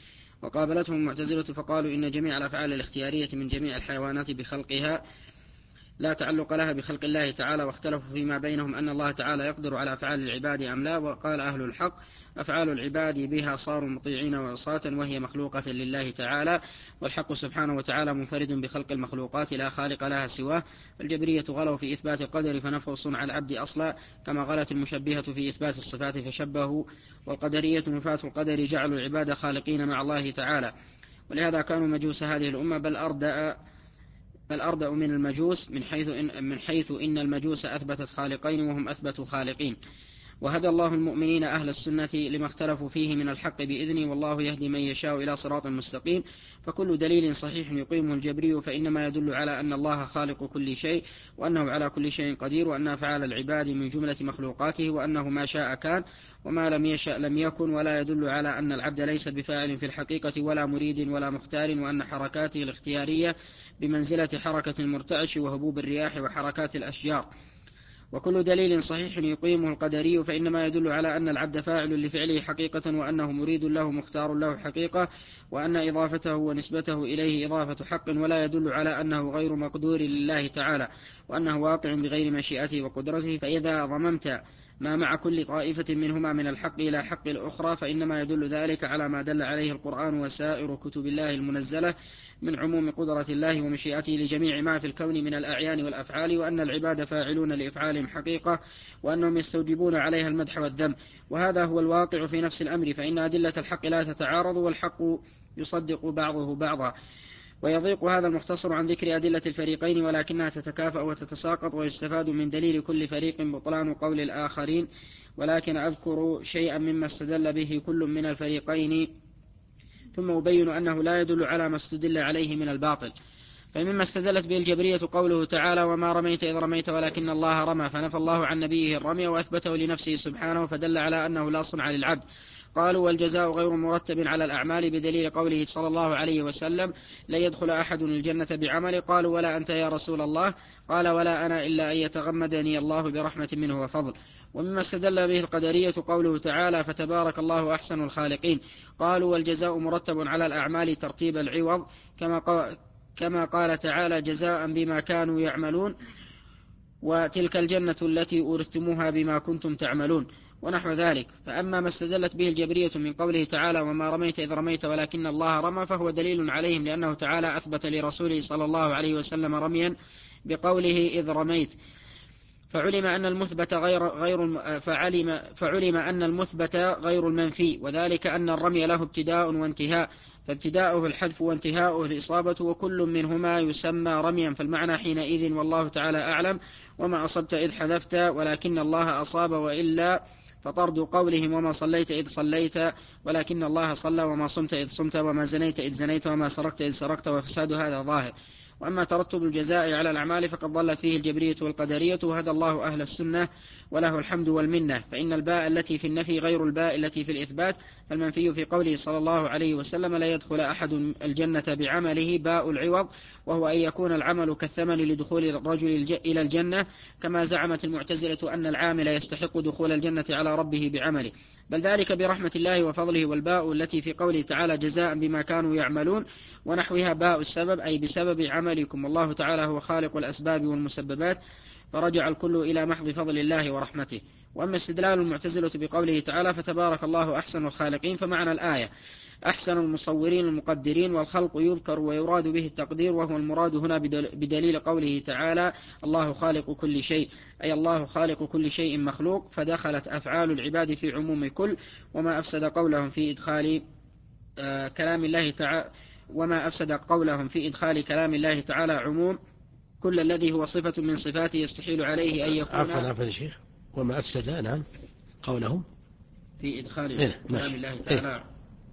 وقابلتهم المعتزلة فقالوا إن جميع الأفعال الاختيارية من جميع الحيوانات بخلقها لا تعلق لها بخلق الله تعالى، واختلفوا فيما بينهم أن الله تعالى يقدر على أفعال العباد أم لا. وقال أهل الحق أفعال العباد بها صاروا مطيعين وعصاة وهي مخلوقة لله تعالى، والحق سبحانه وتعالى منفرد بخلق المخلوقات لا خالق لها سواه. الجبرية غلوا في إثبات القدر فنفوا صنع العبد أصلا، كما غلت المشبهة في إثبات الصفات فشبهوا، والقدرية نفاة القدر جعلوا العباد خالقين مع الله تعالى، ولهذا كانوا مجوس هذه الأمة بل أردأ بل أردأ من المجوس من حيث إن, من حيث إن المجوس أثبتت خالقين وهم أثبتوا خالقين. وهدى الله المؤمنين أهل السنة لما اختلفوا فيه من الحق بإذنه، والله يهدي من يشاء إلى صراط مستقيم. فكل دليل صحيح يقيمه الجبري فإنما يدل على أن الله خالق كل شيء، وأنه على كل شيء قدير، وأن أفعال العباد من جملة مخلوقاته، وأنه ما شاء كان وما لم يشأ لم يكن. ولا يدل على أن العبد ليس بفاعل في الحقيقة ولا مريد ولا مختار، وأن حركاته الاختيارية بمنزلة حركة المرتعش وهبوب الرياح وحركات الأشجار. وكل دليل صحيح يقيمه القدري فإنما يدل على أن العبد فاعل لفعله حقيقة، وأنه مريد له مختار له حقيقة، وأن إضافته ونسبته إليه إضافة حق، ولا يدل على أنه غير مقدور لله تعالى، وأنه واقع بغير مشيئته وقدرته. فإذا ضممت ما مع كل طائفة منهما من الحق إلى حق الأخرى فإنما يدل ذلك على ما دل عليه القرآن وسائر كتب الله المنزلة من عموم قدرة الله ومشيئته لجميع ما في الكون من الأعيان والأفعال، وأن العباد فاعلون لإفعالهم حقيقة، وأنهم يستوجبون عليها المدح والذم. وهذا هو الواقع في نفس الأمر، فإن أدلة الحق لا تتعارض، والحق يصدق بعضه بعضا. ويضيق هذا المختصر عن ذكر أدلة الفريقين، ولكنها تتكافأ وتتساقط، ويستفاد من دليل كل فريق بطلان قول الآخرين. ولكن أذكر شيئا مما استدل به كل من الفريقين ثم أبين أنه لا يدل على ما استدل عليه من الباطل. فمما استدلت به الجبرية قوله تعالى وما رميت إذ رميت ولكن الله رمى، فنفى الله عن نبيه الرمي وأثبته لنفسه سبحانه، فدل على أنه لا صنع للعبد. قالوا والجزاء غير مرتب على الأعمال بدليل قوله صلى الله عليه وسلم لا يدخل أحد الجنة بعمل. قالوا ولا أنت يا رسول الله؟ قال ولا أنا إلا أن يتغمدني الله برحمة منه وفضل. ومما استدل به القدرية قوله تعالى فتبارك الله أحسن الخالقين. قالوا والجزاء مرتب على الأعمال ترتيب العوض، كما قال كما قال تعالى جزاء بما كانوا يعملون، وتلك الجنة التي أورثتموها بما كنتم تعملون، ونحو ذلك. فأما ما استدلت به الجبرية من قوله تعالى وما رميت إذ رميت ولكن الله رمى، فهو دليل عليهم، لأنه تعالى أثبت لرسوله صلى الله عليه وسلم رميا بقوله إذ رميت، فعلم أن المثبت غير غير فعلم فعلم أن المثبت غير المنفي، وذلك أن الرمي له ابتداء وانتهاء، فابتداؤه الحذف وانتهاؤه الإصابة، وكل منهما يسمى رميا. فالمعنى حينئذ والله تعالى أعلم وما أصبت إذ حذفت ولكن الله أصاب، وإلا فطرد قولهم وما صليت إذ صليت ولكن الله صلى، وما صمت إذ صمت، وما زنيت إذ زنيت، وما سرقت إذ سرقت، وفساد هذا ظاهر. وأما ترتب الجزاء على الأعمال فقد ضلت فيه الجبرية والقدرية، وهدى الله أهل السنة وله الحمد والمنة. فإن الباء التي في النفي غير الباء التي في الإثبات، فالمنفي في قوله صلى الله عليه وسلم لا يدخل أحد الجنة بعمله باء العوض، وهو أن يكون العمل كالثمن لدخول الرجل إلى الجنة، كما زعمت المعتزلة أن العامل يستحق دخول الجنة على ربه بعمله، بل ذلك برحمة الله وفضله. والباء التي في قوله تعالى جزاء بما كانوا يعملون ونحوها باء السبب، أي بسبب عملكم، والله تعالى هو خالق الأسباب والمسببات، فرجع الكل إلى محض فضل الله ورحمته. وأما استدلال المعتزلة بقوله تعالى فتبارك الله أحسن الخالقين، فمعنى الآية أحسن المصورين المقدرين، والخلق يذكر ويراد به التقدير، وهو المراد هنا بدليل قوله تعالى الله خالق كل شيء، أي الله خالق كل شيء مخلوق، فدخلت أفعال العباد في عموم كل. وما أفسد قولهم في إدخال آه كلام الله تعالى وما أفسد قولهم في إدخال كلام الله تعالى عموم كل الذي هو صفة من صفاته يستحيل عليه أن يكون. عفوا عفوا يا شيخ، وما أفسد نعم قولهم في إدخال إيه كلام ماشي. الله تعالى إيه؟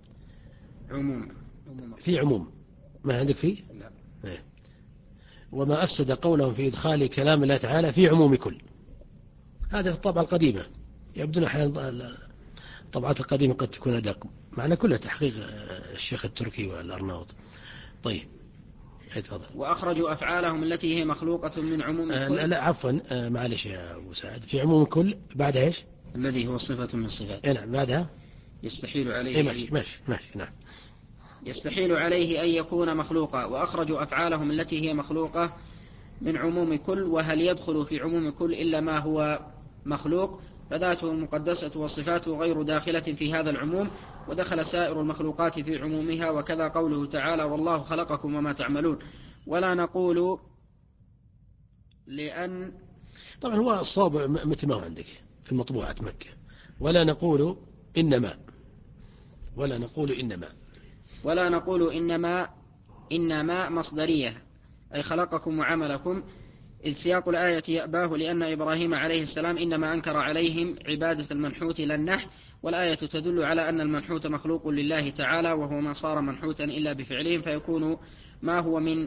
عموم في عموم ما عندك فيه لا. إيه؟ وما أفسد قولهم في إدخال كلام الله تعالى في عموم كل، هذا في الطبعة القديمة، يبدو أحيانا الطبعات القديمة قد تكون أدق، معنى كلها تحقيق الشيخ التركي والأرناؤوط. طيب اتفضل. وأخرجوا أفعالهم التي هي مخلوقة من عموم آه كل. لا, لا عفوا آه معلش يا أبو سعد، في عموم كل بعد إيش؟ الذي هو صفة من صفاته. إيه نعم بعدها يستحيل عليه. إيه ماشي ماشي ماشي نعم. يستحيل عليه أن يكون مخلوقا، وأخرجوا أفعالهم التي هي مخلوقة من عموم كل، وهل يدخل في عموم كل إلا ما هو مخلوق، فذاته المقدسة وصفاته غير داخلة في هذا العموم، ودخل سائر المخلوقات في عمومها. وكذا قوله تعالى والله خلقكم وما تعملون. ولا نقول لأن طبعا هو الصواب مثل ما هو عندك في المطبوعة مكة، ولا نقول إنما ولا نقول إنما ولا نقول إنما إنما مصدرية أي خلقكم وعملكم، إذ سياق الآية يأباه، لأن إبراهيم عليه السلام إنما أنكر عليهم عبادة المنحوت لا النحت، والآية تدل على أن المنحوت مخلوق لله تعالى، وهو ما صار منحوتا إلا بفعلهم، فيكون ما هو من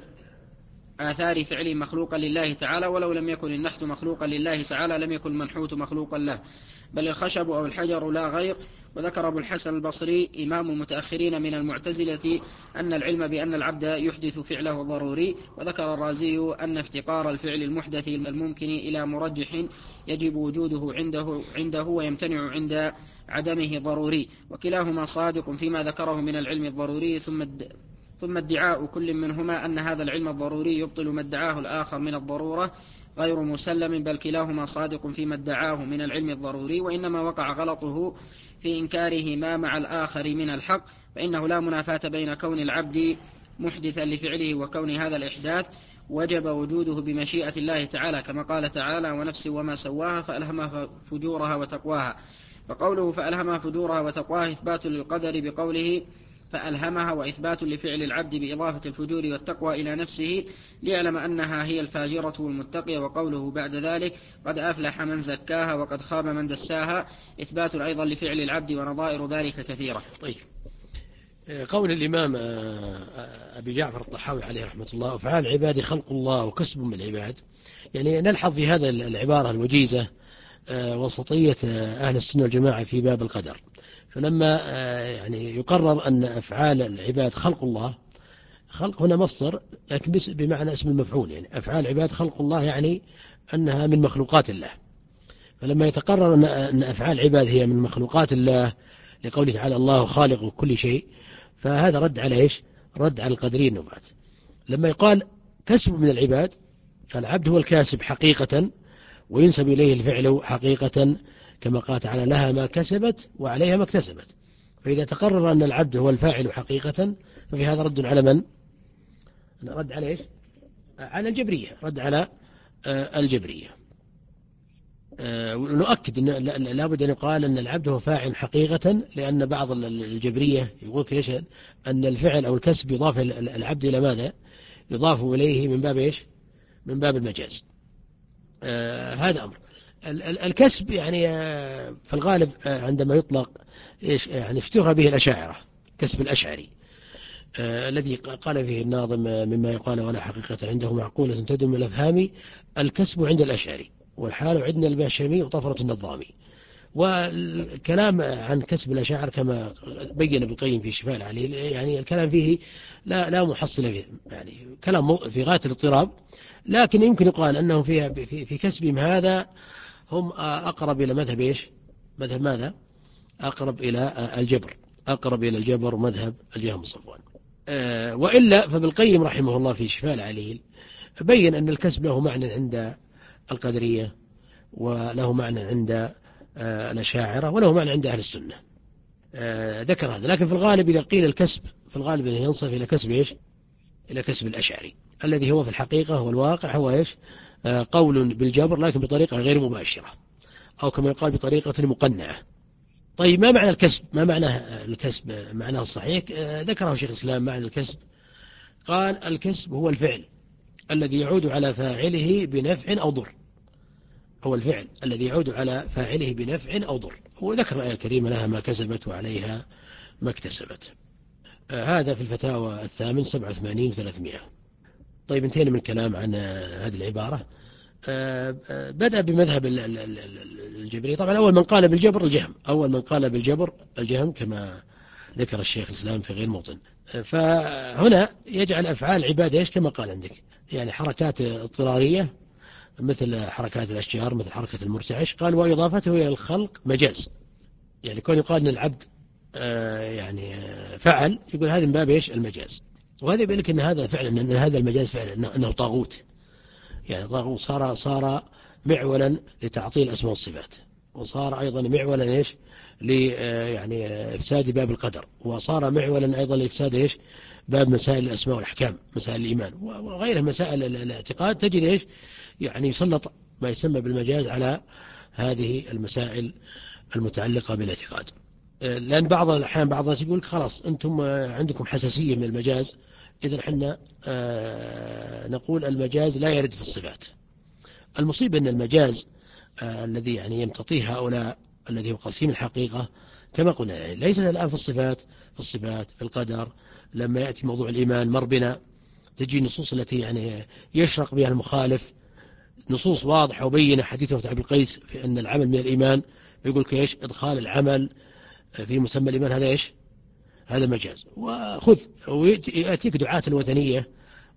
آثار فعله مخلوقا لله تعالى، ولو لم يكن النحت مخلوقا لله تعالى لم يكن المنحوت مخلوقا له، بل الخشب أو الحجر لا غير. وذكر أبو الحسن البصري إمام المتأخرين من المعتزلة أن العلم بأن العبد يحدث فعله ضروري، وذكر الرازي أن افتقار الفعل المحدث الممكن إلى مرجح يجب وجوده عنده, عنده ويمتنع عند عدمه ضروري، وكلاهما صادق فيما ذكره من العلم الضروري. ثم ثم ادعاء كل منهما أن هذا العلم الضروري يبطل ما ادعاه الآخر من الضرورة غير مسلم، بل كلاهما صادق فيما ادعاه من العلم الضروري، وإنما وقع غلطه في إنكارهما مع الآخر من الحق، فإنه لا منافاة بين كون العبد محدثا لفعله وكون هذا الإحداث وجب وجوده بمشيئة الله تعالى، كما قال تعالى ونفس وما سواها فألهمها فجورها وتقواها. فقوله فألهمها فجورها وتقواها إثبات للقدر بقوله فألهمها، وإثبات لفعل العبد بإضافة الفجور والتقوى إلى نفسه ليعلم أنها هي الفاجرة والمتقية. وقوله بعد ذلك قد أفلح من زكاها وقد خاب من دساها إثبات أيضا لفعل العبد، ونظائر ذلك كثيرة. طيب، قول الإمام أبي جعفر الطحاوي عليه رحمة الله أفعال العباد خلق الله وكسب من العباد، يعني نلحظ في هذا العبارة الوجيزة وسطية أهل السنة والجماعة في باب القدر. فلما يعني يقرر أن أفعال العباد خلق الله، خلق هنا مصدر لكن بمعنى اسم المفعول، يعني أفعال العباد خلق الله يعني أنها من مخلوقات الله. فلما يتقرر أن أفعال العباد هي من مخلوقات الله لقوله تعالى الله خالق كل شيء، فهذا رد على إيش؟ رد على القدرين النفاة. لما يقال كسب من العباد فالعبد هو الكاسب حقيقة، وينسب إليه الفعل حقيقة، كما قال تعالى لها ما كسبت وعليها ما اكتسبت. فإذا تقرر أن العبد هو الفاعل حقيقة ففي هذا رد على من؟ رد على إيش؟ على الجبرية، رد على الجبرية. ونؤكد أن لا بد أن يقال أن العبد هو فاعل حقيقة، لأن بعض الجبرية يقول كيش أن الفعل أو الكسب يضاف العبد إلى ماذا؟ يضاف إليه من باب إيش؟ من باب المجاز. آه هذا أمر. الكسب يعني آه في الغالب آه عندما يطلق إيش يعني اشتهر به الأشاعرة، كسب الأشعري آه الذي قال فيه الناظم مما يقال ولا حقيقة عنده معقولة تدم الأفهام، الكسب عند الأشعري والحال عندنا الباشمي وطفرة النظامي. والكلام عن كسب الأشاعر كما بين ابن القيم في شفاء العليل يعني الكلام فيه لا لا محصل فيه، يعني كلام في غاية الاضطراب، لكن يمكن يقال أنهم فيها في, في كسبهم هذا هم أقرب إلى مذهب إيش؟ مذهب ماذا؟ أقرب إلى الجبر، أقرب إلى الجبر مذهب الجهم الصفوان. أه وإلا فابن القيم رحمه الله في شفاء العليل بين أن الكسب له معنى عند القدرية، وله معنى عند الأشاعرة، وله معنى عند أهل السنة. ذكر هذا، لكن في الغالب إذا قيل الكسب في الغالب ينصف إلى كسب إيش؟ إلى كسب الأشعري الذي هو في الحقيقة والواقع هو إيش؟ قول بالجبر لكن بطريقة غير مباشرة، أو كما يقال بطريقة مقنعة. طيب ما معنى الكسب؟ ما معنى الكسب معناه الصحيح؟ ذكره شيخ الإسلام معنى الكسب، قال الكسب هو الفعل الذي يعود على فاعله بنفع أو ضر، هو الفعل الذي يعود على فاعله بنفع أو ضر. وذكر الآية الكريمة لها ما كسبت وعليها ما اكتسبت. آه هذا في الفتاوى الثامن سبعة وثمانين ثلاثمائة. طيب انتهينا من الكلام عن آه هذه العبارة. آه آه بدأ بمذهب الجبري. طبعا أول من قال بالجبر الجهم، أول من قال بالجبر الجهم كما ذكر الشيخ الإسلام في غير موطن. آه فهنا يجعل أفعال العباد إيش كما قال عندك، يعني حركات اضطرارية مثل حركات الأشجار مثل حركة المرتعش. قال وإضافته إلى الخلق مجاز، يعني كون يقال أن العبد يعني فعل يقول هذا من باب إيش المجاز. وهذا يبين لك أن هذا فعلا أن هذا المجاز فعلا أنه طاغوت، يعني طاغوت صار صار معولا لتعطيل الأسماء والصفات، وصار أيضا معولا إيش ل يعني إفساد باب القدر، وصار معولا أيضا لإفساد إيش باب مسائل الأسماء والأحكام، مسائل الإيمان وغيرها مسائل الاعتقاد. تجد إيش يعني يسلط ما يسمى بالمجاز على هذه المسائل المتعلقة بالاعتقاد. لأن بعض الأحيان بعض الناس يقول خلاص أنتم عندكم حساسية من المجاز، إذن حنا نقول المجاز لا يرد في الصفات. المصيبة أن المجاز الذي يعني يمتطيه هؤلاء الذي هو قسيم الحقيقة كما قلنا يعني ليس الآن في الصفات في الصفات في القدر. لما يأتي موضوع الإيمان مر بنا تجي النصوص التي يعني يشرق بها المخالف نصوص واضحة وبينة. حديث وفد عبد القيس في أن العمل من الإيمان بيقول كيش إدخال العمل في مسمى الإيمان هذا إيش هذا مجاز. وخذ ويأتيك دعاة الوثنية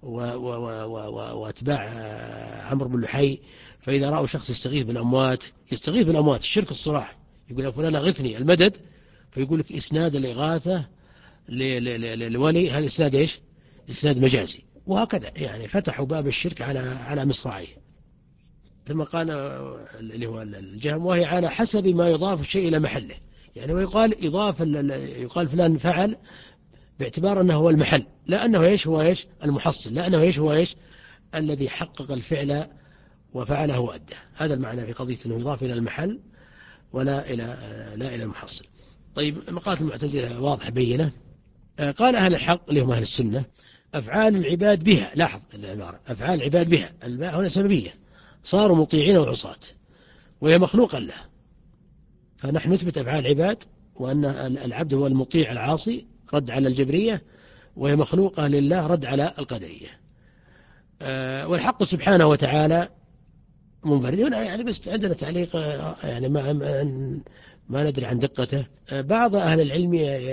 واتباع عمرو بن لحي، فإذا رأوا شخص يستغيث بالأموات يستغيث بالأموات الشرك الصراح يقول يا فلان أغثني المدد، فيقول لك إسناد الإغاثة لولي هذا إسناد إيش إسناد مجازي. وهكذا يعني فتحوا باب الشرك على على مصراعيه. ثم قال اللي هو الجهم وهي على حسب ما يضاف الشيء إلى محله، يعني ويقال إضافة يقال فلان فعل باعتبار أنه هو المحل، لا أنه إيش هو إيش المحصل، لا أنه إيش هو إيش الذي حقق الفعل وفعله وأدى. هذا المعنى في قضية أنه يضاف إلى المحل ولا إلى لا إلى المحصل. طيب مقالة المعتزلة واضح بينة. قال أهل الحق اللي هم أهل السنة أفعال العباد بها، لاحظ العبارة أفعال العباد بها، الباء هنا سببية، صاروا مطيعين وعصاة وهي مخلوقا له. فنحن نثبت أفعال العباد وأن العبد هو المطيع العاصي رد على الجبرية، وهي مخلوقة لله رد على القدرية. أه والحق سبحانه وتعالى منفرد. هنا يعني بس عندنا تعليق يعني ما ما ندري عن دقته. أه بعض أهل العلم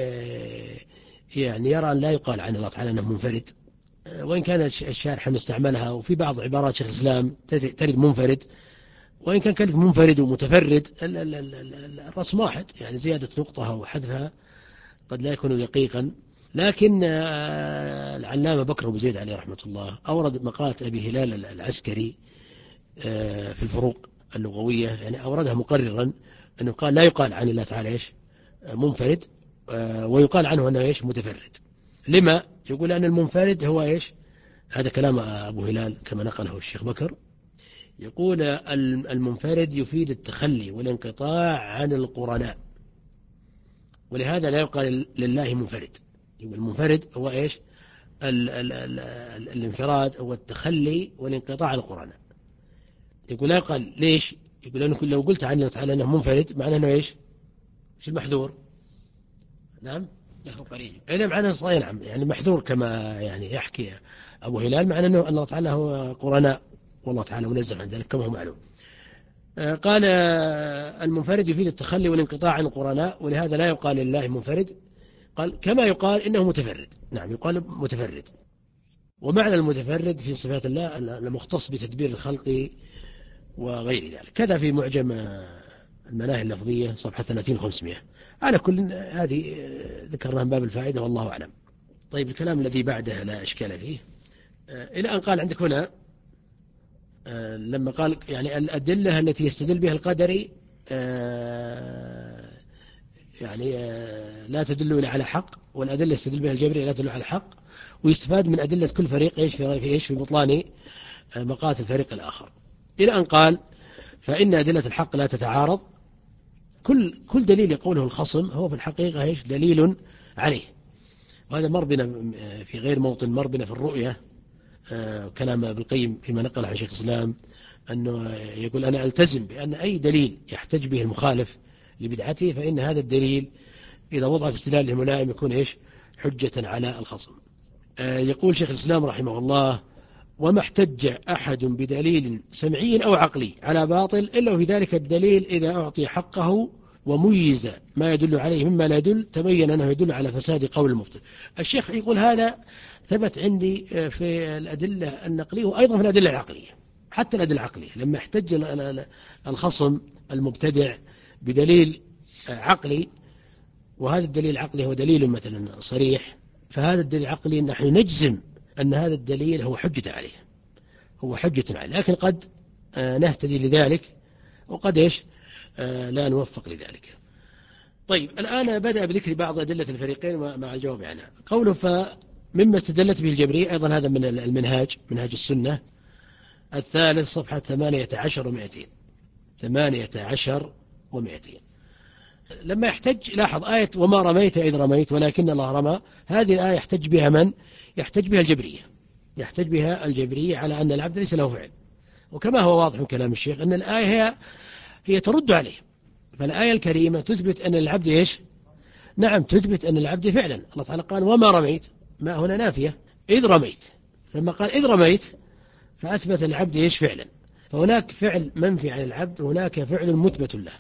يعني يرى أن لا يقال عن الله تعالى أنه منفرد، أه وإن كان الشارح مستعملها، وفي بعض عبارات شيخ الإسلام ترد منفرد، وإن كان كلمة منفرد ومتفرد الرسم واحد، يعني زيادة نقطة أو حذفها قد لا يكون دقيقا. لكن العلامة بكر أبو زيد عليه رحمة الله أورد مقالة أبي هلال العسكري في الفروق اللغوية، يعني أوردها مقررا أنه قال لا يقال عن الله تعالى إيش منفرد، ويقال عنه أنه إيش متفرد. لما؟ يقول أن المنفرد هو إيش، هذا كلام أبو هلال كما نقله الشيخ بكر، يقول المنفرد يفيد التخلي والانقطاع عن القرناء، ولهذا لا يقال لله منفرد. يقول المنفرد هو إيش ال ال ال ال الانفراد هو التخلي والانقطاع عن القرناء. يقول لا يقال ليش؟ يقول لأنه لو قلت عنه تعالى أنه منفرد معناه أنه إيش مش المحذور. نعم له قرين أنا معناه صحيح نعم، يعني محذور كما يعني يحكي أبو هلال، معناه أنه الله تعالى هو قرناء والله تعالى منزه عن ذلك كما هو معلوم. قال المنفرد يفيد التخلي والانقطاع عن القرناء، ولهذا لا يقال لله منفرد. قال كما يقال إنه متفرد، نعم يقال متفرد. ومعنى المتفرد في صفات الله المختص بتدبير الخلق وغير ذلك. كذا في معجم المناهي اللفظية صفحة ثلاثين خمسمائة. على كل هذه ذكرناها من باب الفائدة والله أعلم. طيب الكلام الذي بعده لا إشكال فيه، إلى أن قال عندك هنا لما قال يعني الأدلة التي يستدل بها القدري يعني لا تدل إلى على حق، والأدلة يستدل بها الجبري لا تدل على حق، ويستفاد من أدلة كل فريق إيش في إيش في بطلان مقالة الفريق الآخر. إلى أن قال فإن أدلة الحق لا تتعارض، كل كل دليل يقوله الخصم هو في الحقيقة إيش دليل عليه. وهذا مر بنا في غير موطن، مر بنا في الرؤية كلام ابن القيم فيما نقل عن شيخ الإسلام أنه يقول أنا ألتزم بأن أي دليل يحتج به المخالف لبدعته فإن هذا الدليل إذا وضع في استدلال الملائم يكون إيش حجة على الخصم. يقول شيخ الإسلام رحمه الله وما احتج أحد بدليل سمعي أو عقلي على باطل إلا في ذلك الدليل إذا أعطي حقه وميز ما يدل عليه مما لا يدل تبين أنه يدل على فساد قول المبطل. الشيخ يقول هذا ثبت عندي في الأدلة النقلية وأيضا في الأدلة العقلية. حتى الأدلة العقلية لما احتج الخصم المبتدع بدليل عقلي وهذا الدليل العقلي هو دليل مثلا صريح، فهذا الدليل العقلي نحن نجزم أن هذا الدليل هو حجة عليه، هو حجة عليه، لكن قد نهتدي لذلك وقد إيش لا نوفق لذلك. طيب الآن بدأ بذكر بعض أدلة الفريقين مع الجواب عنها. قوله فمما استدلت به الجبرية، أيضا هذا من المنهاج، منهاج السنة الثالث صفحة ثمانية عشر ومئتين، ثمانية عشر ومئتين. لما يحتج، لاحظ آية وما رميت إذ رميت ولكن الله رمى، هذه الآية يحتج بها من؟ يحتج بها الجبرية، يحتج بها الجبرية على أن العبد ليس له فعل، وكما هو واضح من كلام الشيخ أن الآية هي, هي ترد عليه. فالآية الكريمة تثبت أن العبد إيش؟ نعم تثبت أن العبد فعلا. الله تعالى قال وما رميت، ما هنا نافية، إذ رميت، فلما قال إذ رميت فأثبت العبد إيش؟ فعلا. فهناك فعل منفي عن العبد، وهناك فعل مثبت له.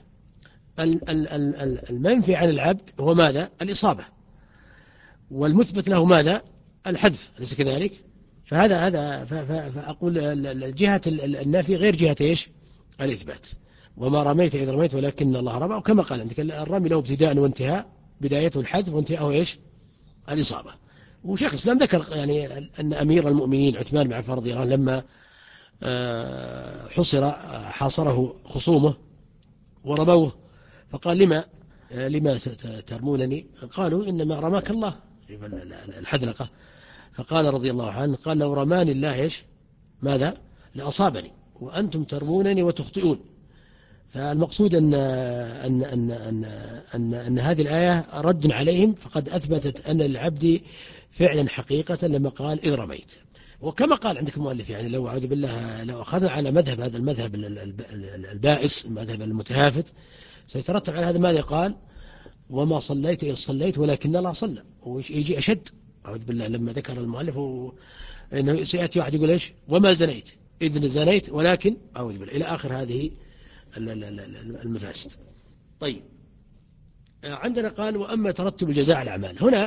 المنفي عن العبد هو ماذا؟ الإصابة، والمثبت له ماذا؟ الحذف، أليس كذلك؟ فهذا هذا فأقول جهة النفي غير جهة إيش؟ الإثبات. وما رميت إذ رميت ولكن الله رمى، وكما قال عندك الرمي له ابتداء وانتهاء، بدايته الحذف وانتهاءه إيش؟ الإصابة. وشيخ الإسلام ذكر يعني أن أمير المؤمنين عثمان بن عفان رضي الله عنه لما حصر حاصره خصومه ورموه، فقال لما لما ترمونني؟ قالوا إنما رماك الله، الحذلقة. فقال رضي الله عنه قال لو رماني الله إيش؟ ماذا؟ لأصابني وأنتم ترمونني وتخطئون. فالمقصود أن, أن, أن, أن, أن, أن هذه الآية رد عليهم، فقد أثبتت أن العبد فعلا حقيقة لما قال إذ رميت. وكما قال عندك المؤلف يعني لو أعوذ بالله لو أخذنا على مذهب هذا المذهب البائس، المذهب المتهافت، سيترتب على هذا ماذا قال؟ وما صليت إذ صليت ولكن الله صلى. ويجي أشد أعوذ بالله لما ذكر المؤلف إنه سيأتي واحد يقول إيش؟ وما زنيت إذ زنيت ولكن أعوذ بالله إلى آخر هذه المفاسد. طيب عندنا قال وأما ترتب الجزاء على الأعمال. هنا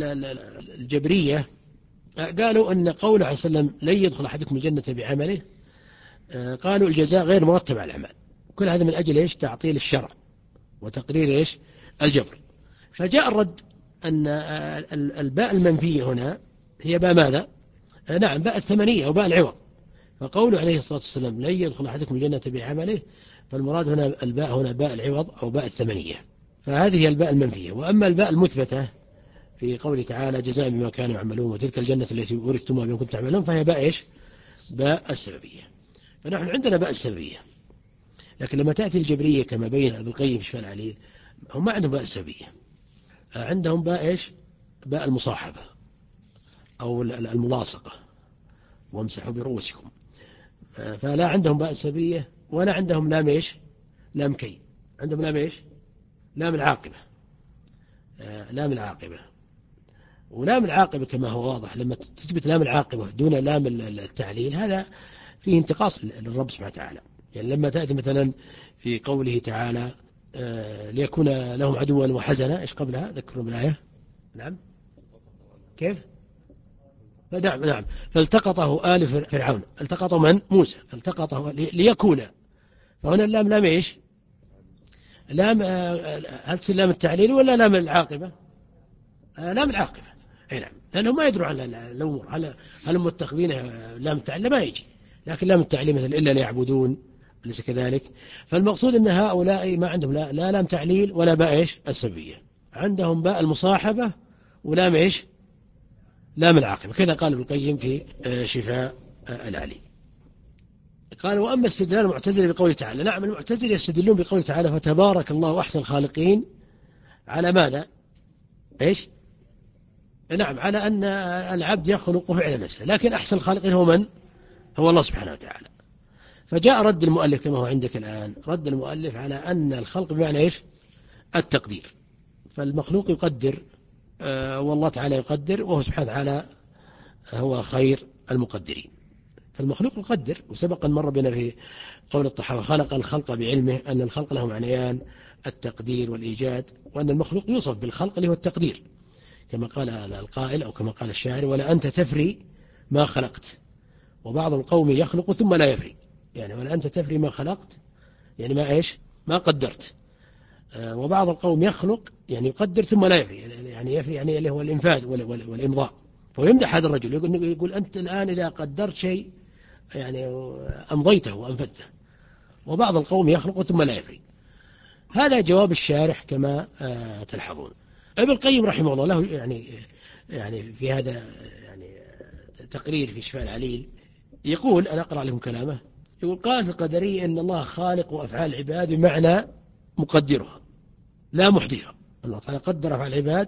الجبرية قالوا أن قوله عليه وسلم لن يدخل أحدكم الجنة بعمله، قالوا الجزاء غير مرتب على الأعمال. كل هذا من أجل إيش؟ تعطيل الشرع وتقرير إيش؟ الجبر. فجاء الرد أن الباء المنفية هنا هي باء ماذا؟ نعم باء الثمنية أو باء العوض. فقوله عليه الصلاة والسلام لن يدخل أحدكم الجنة بعمله، فالمراد هنا الباء هنا باء العوض أو باء الثمنية، فهذه هي الباء المنفية. وأما الباء المثبتة في قوله تعالى جزاء بما كانوا يعملون وتلك الجنة التي أورثتموها بما كنتم تعملون، فهي باء إيش؟ باء السببية. فنحن عندنا باء السببية، لكن لما تأتي الجبرية كما بين ابن القيم في شفاء العليل هم ما عندهم باء السببية، عندهم باء إيش؟ باء المصاحبة أو الملاصقة وامسحوا برؤوسكم. فلا عندهم باء السببية ولا عندهم لام إيش؟ لام كي، عندهم لام إيش؟ لام العاقبة، لام العاقبة. ولام العاقبة كما هو واضح لما تثبت لام العاقبة دون لام التعليل هذا فيه انتقاص للرب سبحانه وتعالى. يعني لما تأتي مثلا في قوله تعالى ليكون لهم عدوا وحزنا، إيش قبلها؟ ذكروا بالآية. نعم كيف؟ نعم نعم فالتقطه آل فرعون، التقطه من؟ موسى، فالتقطه ليكون. فهنا اللام لام إيش؟ لام هل لام التعليل ولا لام العاقبة؟ لام العاقبة. أي نعم، لأنهم ما يدروا على الأمور، هل هل متخذين لام التعليل ما يجي، لكن لام التعليل مثل إلا ليعبدون أليس كذلك؟ فالمقصود أن هؤلاء ما عندهم لا, لا لام تعليل ولا باء إيش؟ السببية، عندهم باء المصاحبة ولام إيش؟ لام العاقبة. كذا قال ابن القيم في شفاء العليل. قال وأما استدلال المعتزلة بقوله تعالى، نعم المعتزلة يستدلون بقوله تعالى فتبارك الله أحسن الخالقين على ماذا؟ إيش؟ نعم على أن العبد يخلق فعل نفسه، لكن أحسن الخالقين هو من؟ هو الله سبحانه وتعالى. فجاء رد المؤلف كما هو عندك الآن، رد المؤلف على أن الخلق بمعنى إيش؟ التقدير. فالمخلوق يقدر آه والله تعالى يقدر، وهو سبحانه وتعالى هو خير المقدرين. فالمخلوق يقدر، وسبق أن مر بنا في قول الطحاوي خلق الخلق بعلمه، أن الخلق له معنيان التقدير والإيجاد، وأن المخلوق يوصف بالخلق اللي هو التقدير كما قال القائل أو كما قال الشاعر ولا أنت تفري ما خلقت. وبعض القوم يخلق ثم لا يفري، يعني ولا أنت تفري ما خلقت يعني ما إيش؟ ما قدرت. وبعض القوم يخلق يعني يقدر ثم لا يفي، يعني يفي يعني اللي هو الإنفاذ والإمضاء. فيمدح هذا الرجل يقول, يقول أنت الآن إذا قدرت شيء يعني أمضيته وأنفذته. وبعض القوم يخلق ثم لا يفي. هذا جواب الشارح كما تلحظون. ابن القيم رحمه الله له يعني يعني في هذا يعني تقرير في شفاء العليل، يقول أنا أقرأ لكم كلامه. يقول قال القدرية إن الله خالق أفعال العباد بمعنى مقدرها لا محدثها. الله تعالى قدر أفعال العباد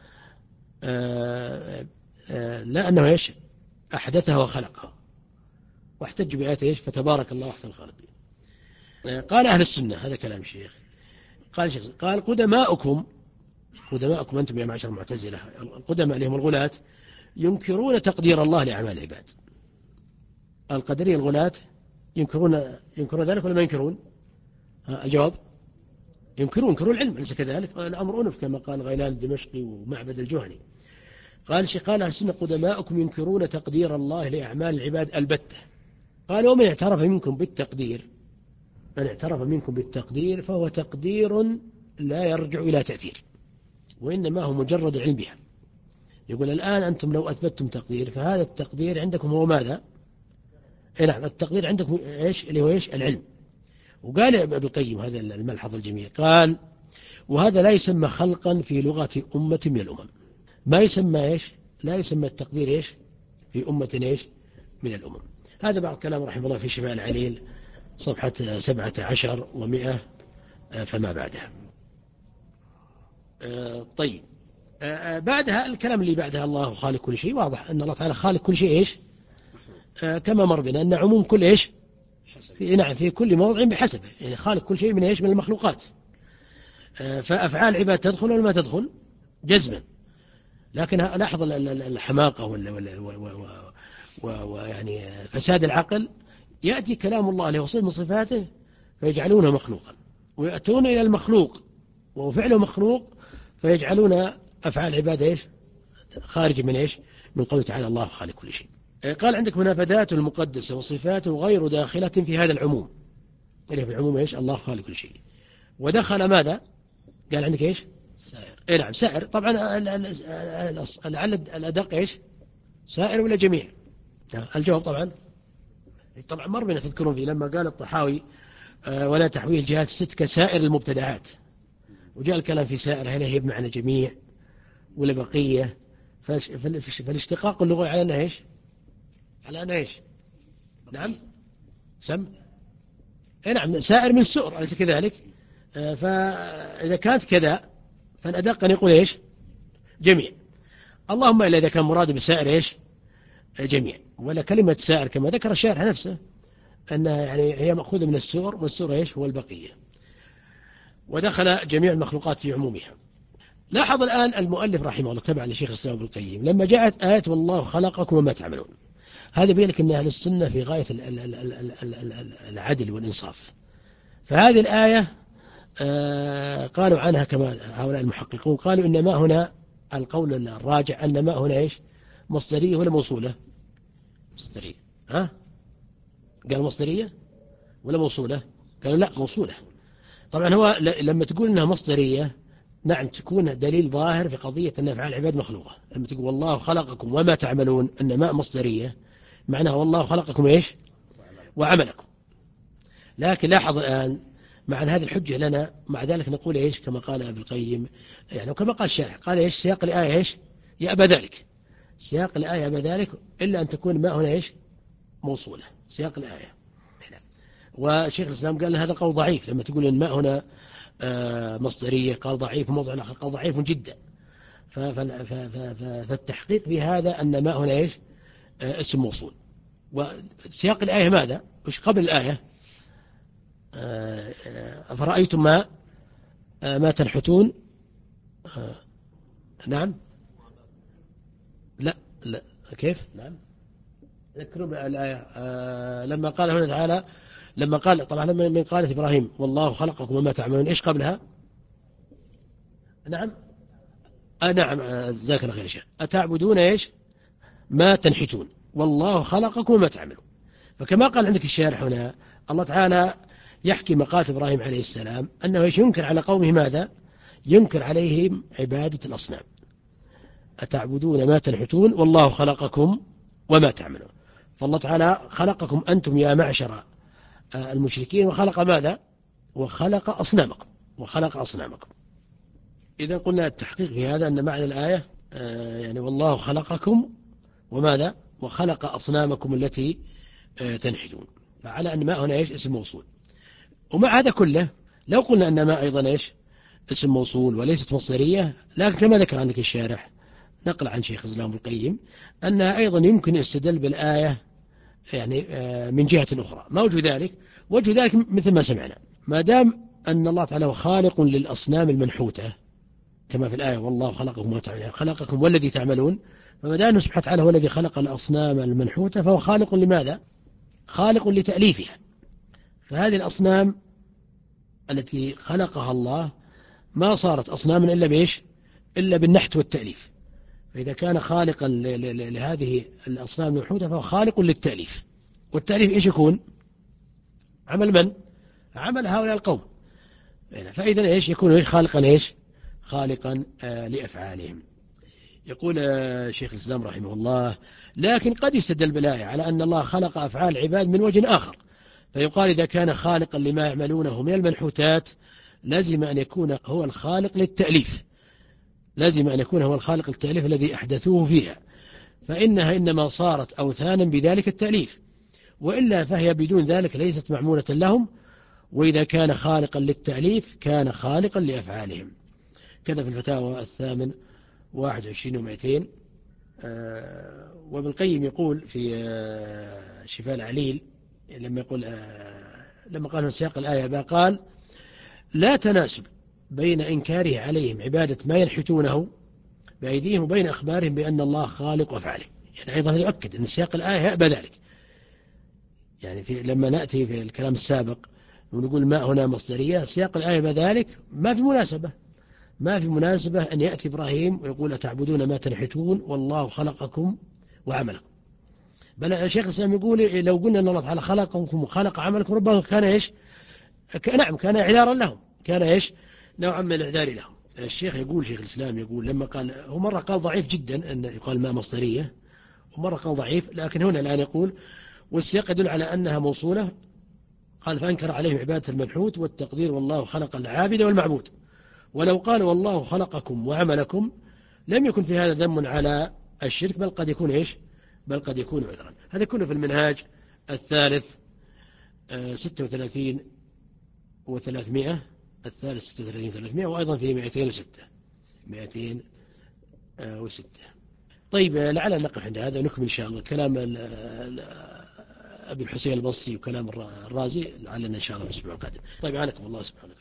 لا أنه إيش أحدثها وخلقها، واحتج بآيات إيش فتبارك الله أحسن الخالقين. قال أهل السنة، هذا كلام الشيخ، قال شيخ قال قدماؤكم قدماؤكم أنتم يا معشر المعتزلة، القدماء اللي هم الغلاة ينكرون تقدير الله لأعمال العباد. القدرية الغلاة ينكرون ينكرون ذلك ولا ما ينكرون؟ الجواب ينكرون ينكرون العلم، أليس كذلك؟ الأمر أنف كما قال غيلان الدمشقي ومعبد الجهني. قال شيخ قال أهل السنة قدماؤكم ينكرون تقدير الله لأعمال العباد البتة. قال ومن اعترف منكم بالتقدير من اعترف منكم بالتقدير فهو تقدير لا يرجع إلى تأثير، وإنما هو مجرد علم بها. يقول الآن أنتم لو أثبتتم تقدير فهذا التقدير عندكم هو ماذا؟ نعم التقدير عندكم إيش اللي هو إيش العلم. وقال ابن القيم هذا الملحظ الجميل، قال وهذا لا يسمى خلقا في لغة أمة من الأمم. ما يسمى إيش لا يسمى التقدير إيش في أمة إيش من الأمم. هذا بعض كلام رحمه الله في شفاء العليل صفحة سبعة عشر ومئة فما بعدها. طيب بعدها الكلام اللي بعدها الله خالق كل شيء، واضح أن الله تعالى خالق كل شيء إيش كما مر بنا أن عموم كل إيش في نعم في كل موضع بحسبه، يعني خالق كل شيء من إيش من المخلوقات. فأفعال العباد تدخل ولا ما تدخل جزما، لكن لاحظ الحماقة ويعني فساد العقل. يأتي كلام الله له وصف من صفاته فيجعلونه مخلوقا، ويأتون إلى المخلوق وفعله مخلوق فيجعلون أفعال العباد إيش خارج من إيش من قوله تعالى الله خالق كل شيء. قال عندك منافذات المقدسة وصفاته غير داخلة في هذا العموم، اللي في العموم إيش الله خالق كل شيء. ودخل ماذا قال عندك إيش سائر. إيه نعم سائر. طبعا لعل الأدق إيش سائر ولا جميع؟ الجواب طبعا طبعا مر بنا تذكرون فيه لما قال الطحاوي ولا تحويه الجهات الست كسائر المبتدعات، وجاء الكلام في سائر هل هي بمعنى جميع ولا بقية. فالاشتقاق اللغوي على أنها إيش على أنها إيش نعم سم إيه نعم سائر من سؤر أليس كذلك؟ فإذا كانت كذا فالأدق أن يقول إيش جميع، اللهم إلا إذا كان مراد بسائر إيش جميع. ولا كلمة سائر كما ذكر الشارح نفسه أنها يعني هي مأخوذة من السور، والسور إيش هو البقية، ودخل جميع المخلوقات في عمومها. لاحظ الآن المؤلف رحمه الله تبع لشيخ الإسلام ابن القيم لما جاءت آية والله خلقكم وما تعملون، هذا بيلك أن أهل السنة في غاية العدل والإنصاف. فهذه الآية قالوا عنها كما هؤلاء المحققون قالوا إنما هنا القول الراجع أن ما هنا إيش مصدرية ولا موصولة؟ مصدرية. ها قال مصدرية ولا موصولة؟ قالوا لا موصولة. طبعا هو لما تقول إنها مصدرية نعم تكون دليل ظاهر في قضية أن أفعال العباد مخلوقة. لما تقول والله خلقكم وما تعملون أن ما مصدرية معناها والله خلقكم إيش وعملكم. لكن لاحظ الآن مع هذه الحجة لنا مع ذلك نقول إيش كما قال ابن القيم يعني وكما قال الشارح قال إيش سياق الآية إيش يا أبا ذلك، سياق الآية أبا ذلك إلا أن تكون ما هنا إيش موصولة سياق الآية. وشيخ الإسلام قال هذا قول ضعيف لما تقول إن ما هنا مصدرية قال ضعيف موضع آخر قال ضعيف جدا. فالتحقيق في هذا أن ما هنا إيش اسم موصول. وسياق الآية ماذا وش قبل الآية أفرأيتم ما ما تنحتون نعم لا لا كيف نعم ذكروا الآية لما قال هنا تعالى لما قال طبعا من قالت إبراهيم والله خلقكم وما تعملون إيش قبلها نعم آه نعم جزاك الله خير شيخ أتعبدون إيش ما تنحتون والله خلقكم وما تعملون. فكما قال عندك الشارح هنا الله تعالى يحكي مقالة إبراهيم عليه السلام أنه ينكر على قومه ماذا؟ ينكر عليهم عبادة الأصنام. أتعبدون ما تنحتون والله خلقكم وما تعملون. فالله تعالى خلقكم أنتم يا معشر المشركين وخلق ماذا؟ وخلق أصنامكم وخلق أصنامكم. إذا قلنا التحقيق في هذا أن معنى الآية يعني والله خلقكم وماذا؟ وخلق أصنامكم التي تنحتون. فعلى أن ما هنا إيش؟ اسم موصول. ومع هذا كله لو قلنا أن ما أيضا إيش؟ اسم موصول وليست مصدرية، لكن كما ذكر عندك الشارح نقل عن شيخ الإسلام ابن القيم أنها أيضا يمكن استدل بالآية يعني من جهة أخرى. ما وجه ذلك؟ وجه ذلك مثل ما سمعنا، ما دام أن الله تعالى خالق للأصنام المنحوتة كما في الآية والله خلقكم وتعملون خلقكم والذي تعملون، فما دام سبحانه وتعالى هو الذي خلق الأصنام المنحوتة فهو خالق لماذا؟ خالق لتأليفها. فهذه الأصنام التي خلقها الله ما صارت أصناما إلا بإيش؟ إلا بالنحت والتأليف. فإذا كان خالقا لهذه الأصنام المنحوتة فهو خالق للتأليف. والتأليف إيش يكون؟ عمل من؟ عمل هؤلاء القوم. فإذا إيش يكون إيش؟ خالقا إيش؟ خالقا آه لأفعالهم. يقول آه شيخ الإسلام رحمه الله لكن قد يستدل بالآية على أن الله خلق أفعال العباد من وجه آخر، فيقال إذا كان خالقا لما يعملونه من المنحوتات لازم أن يكون هو الخالق للتأليف، لازم أن يكون هو الخالق للتأليف الذي أحدثوه فيها، فإنها إنما صارت أوثانا بذلك التأليف، وإلا فهي بدون ذلك ليست معمولة لهم. وإذا كان خالقا للتأليف كان خالقا لأفعالهم. كذا في الفتاوى الثامن واحد وعشرين ومئتين. آه وابن القيم يقول في آه شفاء العليل لما يقول آه لما قال في سياق الآية قال لا تناسب بين إنكاره عليهم عبادة ما ينحتونه بأيديهم وبين أخبارهم بأن الله خالق أفعالهم. يعني أيضا يؤكد أن سياق الآية يأبى ذلك. يعني في لما نأتي في الكلام السابق ونقول ما هنا مصدرية، سياق الآية بذلك ما في مناسبة، ما في مناسبة أن يأتي إبراهيم ويقول أتعبدون ما تنحتون والله خلقكم وعملكم. بل الشيخ الإسلام يقول لو قلنا أن الله تعالى خلقكم وخلق عملكم ربما كان إيش؟ نعم كان إعذارا لهم، كان إيش؟ نوعا من الإعذار لهم. الشيخ يقول شيخ الإسلام يقول لما قال هو مرة قال ضعيف جدا أن يقال ما مصدرية، ومرة قال ضعيف، لكن هنا الآن يقول والسياق يدل على أنها موصولة. قال فأنكر عليهم عبادة المنحوت والتقدير والله خلق العابد والمعبود. ولو قال والله خلقكم وعملكم لم يكن في هذا ذم على الشرك، بل قد يكون إيش؟ بل قد يكون عذرا. هذا كله في المنهاج الثالث ستة وثلاثين وثلاثمائة، الثالث ستة وثلاثين وثلاثمائة، وأيضا في مئتين وستة مئتين وستة. طيب لعلنا نقف عند هذا ونكمل إن شاء الله كلام أبي الحسين البصري وكلام الرازي لعلنا إن شاء الله في الأسبوع القادم. طيب عنكم الله سبحانه.